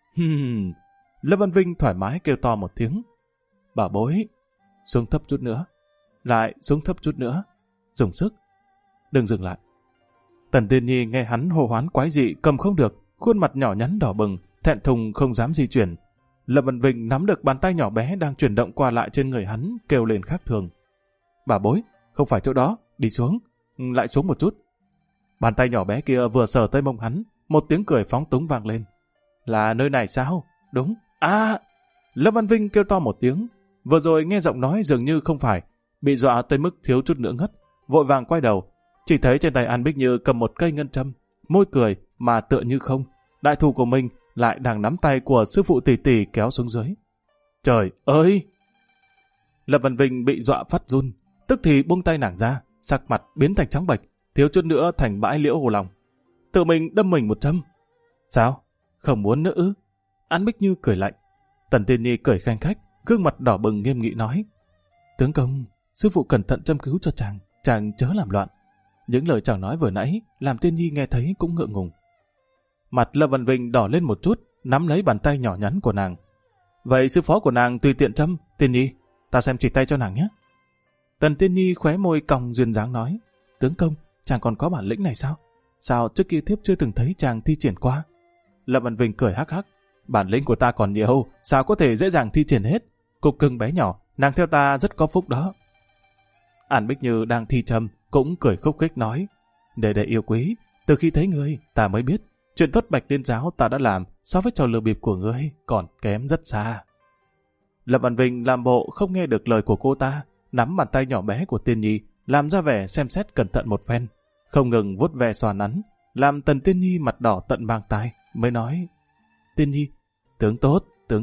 Lâm Văn Vinh thoải mái kêu to một tiếng. Bảo bối, xuống thấp chút nữa, lại xuống thấp chút nữa, dùng sức, đừng dừng lại. Tần Tiên Nhi nghe hắn hô hoán quái dị cầm không được, khuôn mặt nhỏ nhắn đỏ bừng, thẹn thùng không dám di chuyển. Lâm Văn Vinh nắm được bàn tay nhỏ bé đang chuyển động qua lại trên người hắn, kêu lên khác thường. Bà bối, không phải chỗ đó, đi xuống, lại xuống một chút. Bàn tay nhỏ bé kia vừa sờ tới mông hắn, một tiếng cười phóng túng vang lên. Là nơi này sao? Đúng. Lâm Văn Vinh kêu to một tiếng, vừa rồi nghe giọng nói dường như không phải, bị dọa tới mức thiếu chút nữa ngất, vội vàng quay đầu, chỉ thấy trên tay An Bích Như cầm một cây ngân châm, môi cười mà tựa như không, đại thù của mình lại đang nắm tay của sư phụ tỷ tỷ kéo xuống dưới. Trời ơi! Lâm Văn Vinh bị dọa phát run, tức thì buông tay nàng ra, sắc mặt biến thành trắng bệch, thiếu chút nữa thành bãi liễu hồ lòng. tự mình đâm mình một châm. Sao? Không muốn nữa ư? An Bích Như cười lạnh. Tần Tiên Nhi cười khanh khách, gương mặt đỏ bừng nghiêm nghị nói. Tướng công, sư phụ cẩn thận châm cứu cho chàng chớ làm loạn. Những lời chàng nói vừa nãy, làm Tiên Nhi nghe thấy cũng ngượng ngùng. Mặt Lâm Văn Vinh đỏ lên một chút, nắm lấy bàn tay nhỏ nhắn của nàng. Vậy sư phó của nàng tùy tiện châm, Tiên Nhi, ta xem chỉ tay cho nàng nhé. Tần Tiên Nhi khóe môi cong duyên dáng nói. Tướng công, chàng còn có bản lĩnh này sao? Sao trước kia thiếp chưa từng thấy chàng thi triển qua? Lâm Văn Vinh cười hắc hắc. Bản lĩnh của ta còn nhiều, sao có thể dễ dàng thi triển hết? Cục cưng bé nhỏ, nàng theo ta rất có phúc đó. An Bích Như đang thi châm, cũng cười khúc khích nói. Đệ yêu quý, từ khi thấy ngươi, ta mới biết, chuyện tốt Bạch Liên giáo ta đã làm so với trò lừa bịp của ngươi còn kém rất xa. Lâm Văn Vinh làm bộ không nghe được lời của cô ta, nắm bàn tay nhỏ bé của Tiên Nhi, làm ra vẻ xem xét cẩn thận một phen, không ngừng vuốt ve xoa nắn, làm Tần Tiên Nhi mặt đỏ tận mang tai, mới nói. Tiên Nhi, tướng tốt.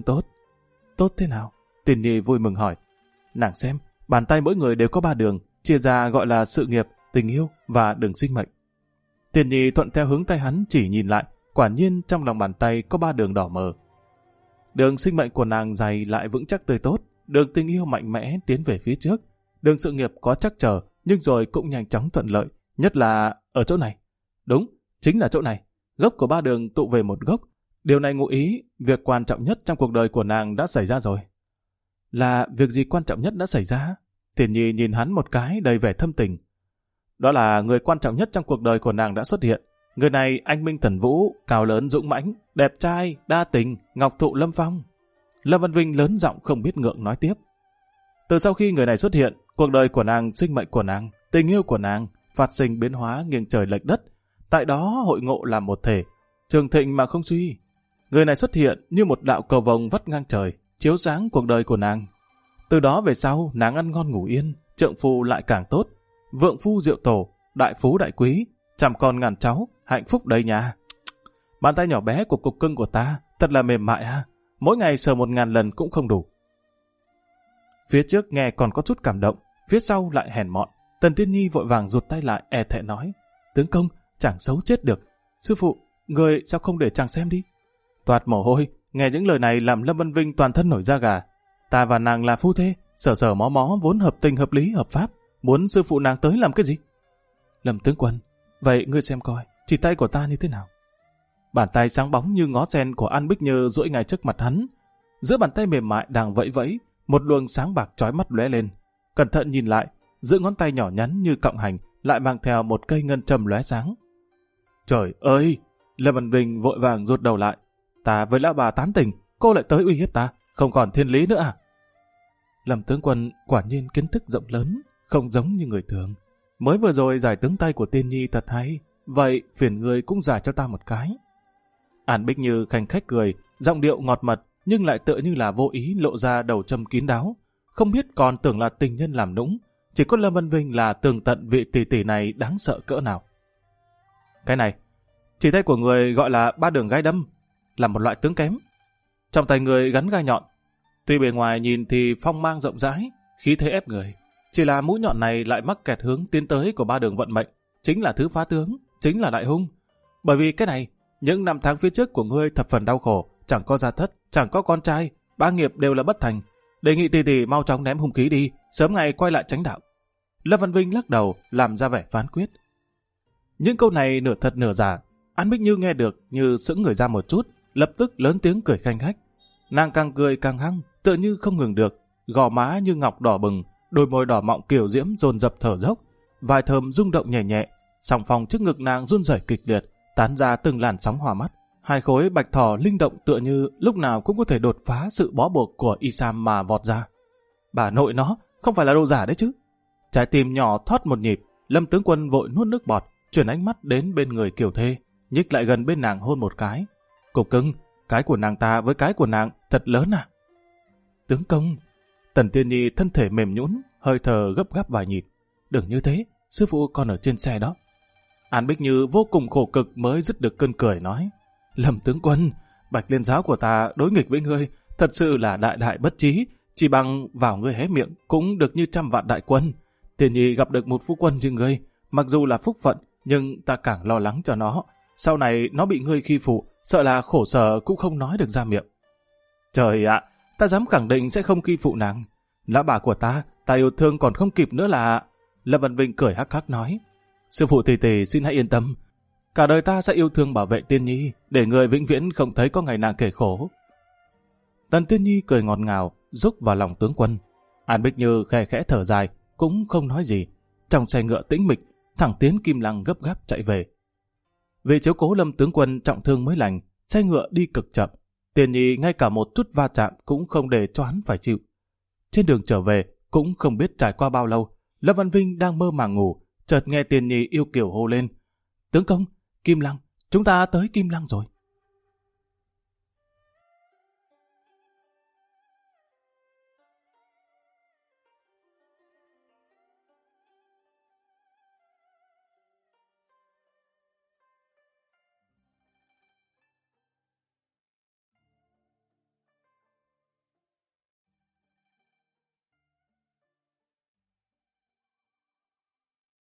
Tốt thế nào? Tiên Nhi vui mừng hỏi. Nàng xem, bàn tay mỗi người đều có 3 đường, chia ra gọi là sự nghiệp, tình yêu và đường sinh mệnh. Tiên Nhi thuận theo hướng tay hắn chỉ nhìn lại, quả nhiên trong lòng bàn tay có 3 đường đỏ mờ. Đường sinh mệnh của nàng dày lại vững chắc tươi tốt, đường tình yêu mạnh mẽ tiến về phía trước, đường sự nghiệp có chắc chờ nhưng rồi cũng nhanh chóng thuận lợi, nhất là ở chỗ này. Đúng, chính là chỗ này. Gốc của 3 đường tụ về một gốc. Điều này ngụ ý việc quan trọng nhất trong cuộc đời của nàng đã xảy ra rồi. Là việc gì quan trọng nhất đã xảy ra? Tiền Nhi nhìn hắn một cái đầy vẻ thâm tình. Đó là người quan trọng nhất trong cuộc đời của nàng đã xuất hiện. Người này anh minh thần vũ, cao lớn dũng mãnh, đẹp trai, đa tình, ngọc thụ lâm phong. Lâm Văn Vinh lớn giọng không biết ngượng nói tiếp. Từ sau khi người này xuất hiện, cuộc đời của nàng, sinh mệnh của nàng, tình yêu của nàng phát sinh biến hóa nghiêng trời lệch đất. Tại đó hội ngộ làm một thể, trường thịnh mà không suy. Người này xuất hiện như một đạo cầu vồng vắt ngang trời, chiếu sáng cuộc đời của nàng. Từ đó về sau, nàng ăn ngon ngủ yên, trượng phu lại càng tốt, vượng phu diệu tổ, đại phú đại quý, trăm con ngàn cháu, hạnh phúc đầy nhà. Bàn tay nhỏ bé của cục cưng của ta thật là mềm mại ha, mỗi ngày sờ 1000 lần cũng không đủ. Phía trước nghe còn có chút cảm động, phía sau lại hèn mọn. Tần Tiên Nhi vội vàng rụt tay lại, e thẹn nói. Tướng công, chẳng xấu chết được. Sư phụ, người sao không để chàng xem đi? Toát mồ hôi, nghe những lời này làm Lâm Văn Vinh toàn thân nổi da gà. Ta và nàng là phu thê, sờ mó mó vốn hợp tình hợp lý hợp pháp, muốn sư phụ nàng tới làm cái gì? Lâm tướng quân, vậy ngươi xem coi, chỉ tay của ta như thế nào? Bàn tay sáng bóng như ngó sen của An Bích Như duỗi ngay trước mặt hắn. Giữa bàn tay mềm mại đang vẫy vẫy, một luồng sáng bạc chói mắt lóe lên. Cẩn thận nhìn lại, giữa ngón tay nhỏ nhắn như cọng hành lại mang theo một cây ngân châm lóe sáng. Trời ơi! Lâm Văn Vinh vội vàng rụt đầu lại. Ta với lão bà tán tình, cô lại tới uy hiếp ta, không còn thiên lý nữa à? Lâm tướng quân quả nhiên kiến thức rộng lớn, không giống như người thường. Mới vừa rồi giải tướng tay của Tiên Nhi thật hay, vậy phiền người cũng giải cho ta một cái. An Bích Như khanh khách cười, giọng điệu ngọt mật nhưng lại tựa như là vô ý lộ ra đầu châm kín đáo. Không biết còn tưởng là tình nhân làm nũng, chỉ có Lâm Văn Vinh là tường tận vị tỷ tỷ này đáng sợ cỡ nào. Cái này, chỉ tay của người gọi là 3 đường gai đâm, là một loại tướng kém. Trong tay người gắn gai nhọn, tuy bề ngoài nhìn thì phong mang rộng rãi, khí thế ép người, chỉ là mũi nhọn này lại mắc kẹt hướng tiến tới của 3 đường vận mệnh, chính là thứ phá tướng, chính là đại hung. Bởi vì cái này, những năm tháng phía trước của ngươi thập phần đau khổ, chẳng có gia thất, chẳng có con trai, 3 nghiệp đều là bất thành. Đề nghị tỷ tỷ mau chóng ném hung khí đi, sớm ngày quay lại chánh đạo. Lâm Văn Vinh lắc đầu, làm ra vẻ phán quyết. Những câu này nửa thật nửa giả, An Bích Như nghe được như sững người ra một chút, lập tức lớn tiếng cười khanh khách. Nàng càng cười càng hăng, tựa như không ngừng được, gò má như ngọc đỏ bừng, đôi môi đỏ mọng kiều diễm dồn dập thở dốc, vài thơm rung động nhẹ nhẹ, sòng phòng trước ngực nàng run rẩy kịch liệt, tán ra từng làn sóng hòa mắt. Hai khối bạch thỏ linh động tựa như lúc nào cũng có thể đột phá sự bó buộc của Isam mà vọt ra. Bà nội nó, không phải là đồ giả đấy chứ. Trái tim nhỏ thoát một nhịp, Lâm tướng quân vội nuốt nước bọt, chuyển ánh mắt đến bên người Kiều Thê, nhích lại gần bên nàng hôn một cái. Cục cưng, cái của nàng ta với cái của nàng thật lớn à? Tướng công, Tần Tiên Nhi thân thể mềm nhũn, hơi thở gấp gáp vài nhịp. Đừng như thế, sư phụ còn ở trên xe đó. An Bích Như vô cùng khổ cực mới dứt được cơn cười nói. Lâm tướng quân, Bạch Liên giáo của ta đối nghịch với ngươi, thật sự là đại đại bất trí, chỉ bằng vào ngươi hé miệng cũng được như 100 vạn đại quân. Tiên Nhi gặp được một phu quân như ngươi, mặc dù là phúc phận, nhưng ta càng lo lắng cho nó. Sau này nó bị ngươi khi phụ, sợ là khổ sở cũng không nói được ra miệng. Trời ạ, ta dám khẳng định sẽ không khi phụ nàng. Lão bà của ta yêu thương còn không kịp nữa là... Lâm Văn Vinh cười hắc hắc nói. Sư phụ tỷ xin hãy yên tâm. Cả đời ta sẽ yêu thương bảo vệ Tiên Nhi, để người vĩnh viễn không thấy có ngày nàng kể khổ. Tần Tiên Nhi cười ngọt ngào, rúc vào lòng tướng quân. An Bích Như khe khẽ thở dài, cũng không nói gì. Trong xe ngựa tĩnh mịch, thẳng tiến Kim Lăng gấp gáp chạy về. Vì chiếu cố Lâm tướng quân trọng thương mới lành, xe ngựa đi cực chậm. Tiên Nhi ngay cả một chút va chạm cũng không để cho hắn phải chịu. Trên đường trở về, cũng không biết trải qua bao lâu, Lâm Văn Vinh đang mơ màng ngủ, chợt nghe Tiên Nhi yêu kiều hô lên. Tướng công, Kim Lăng, chúng ta tới Kim Lăng rồi.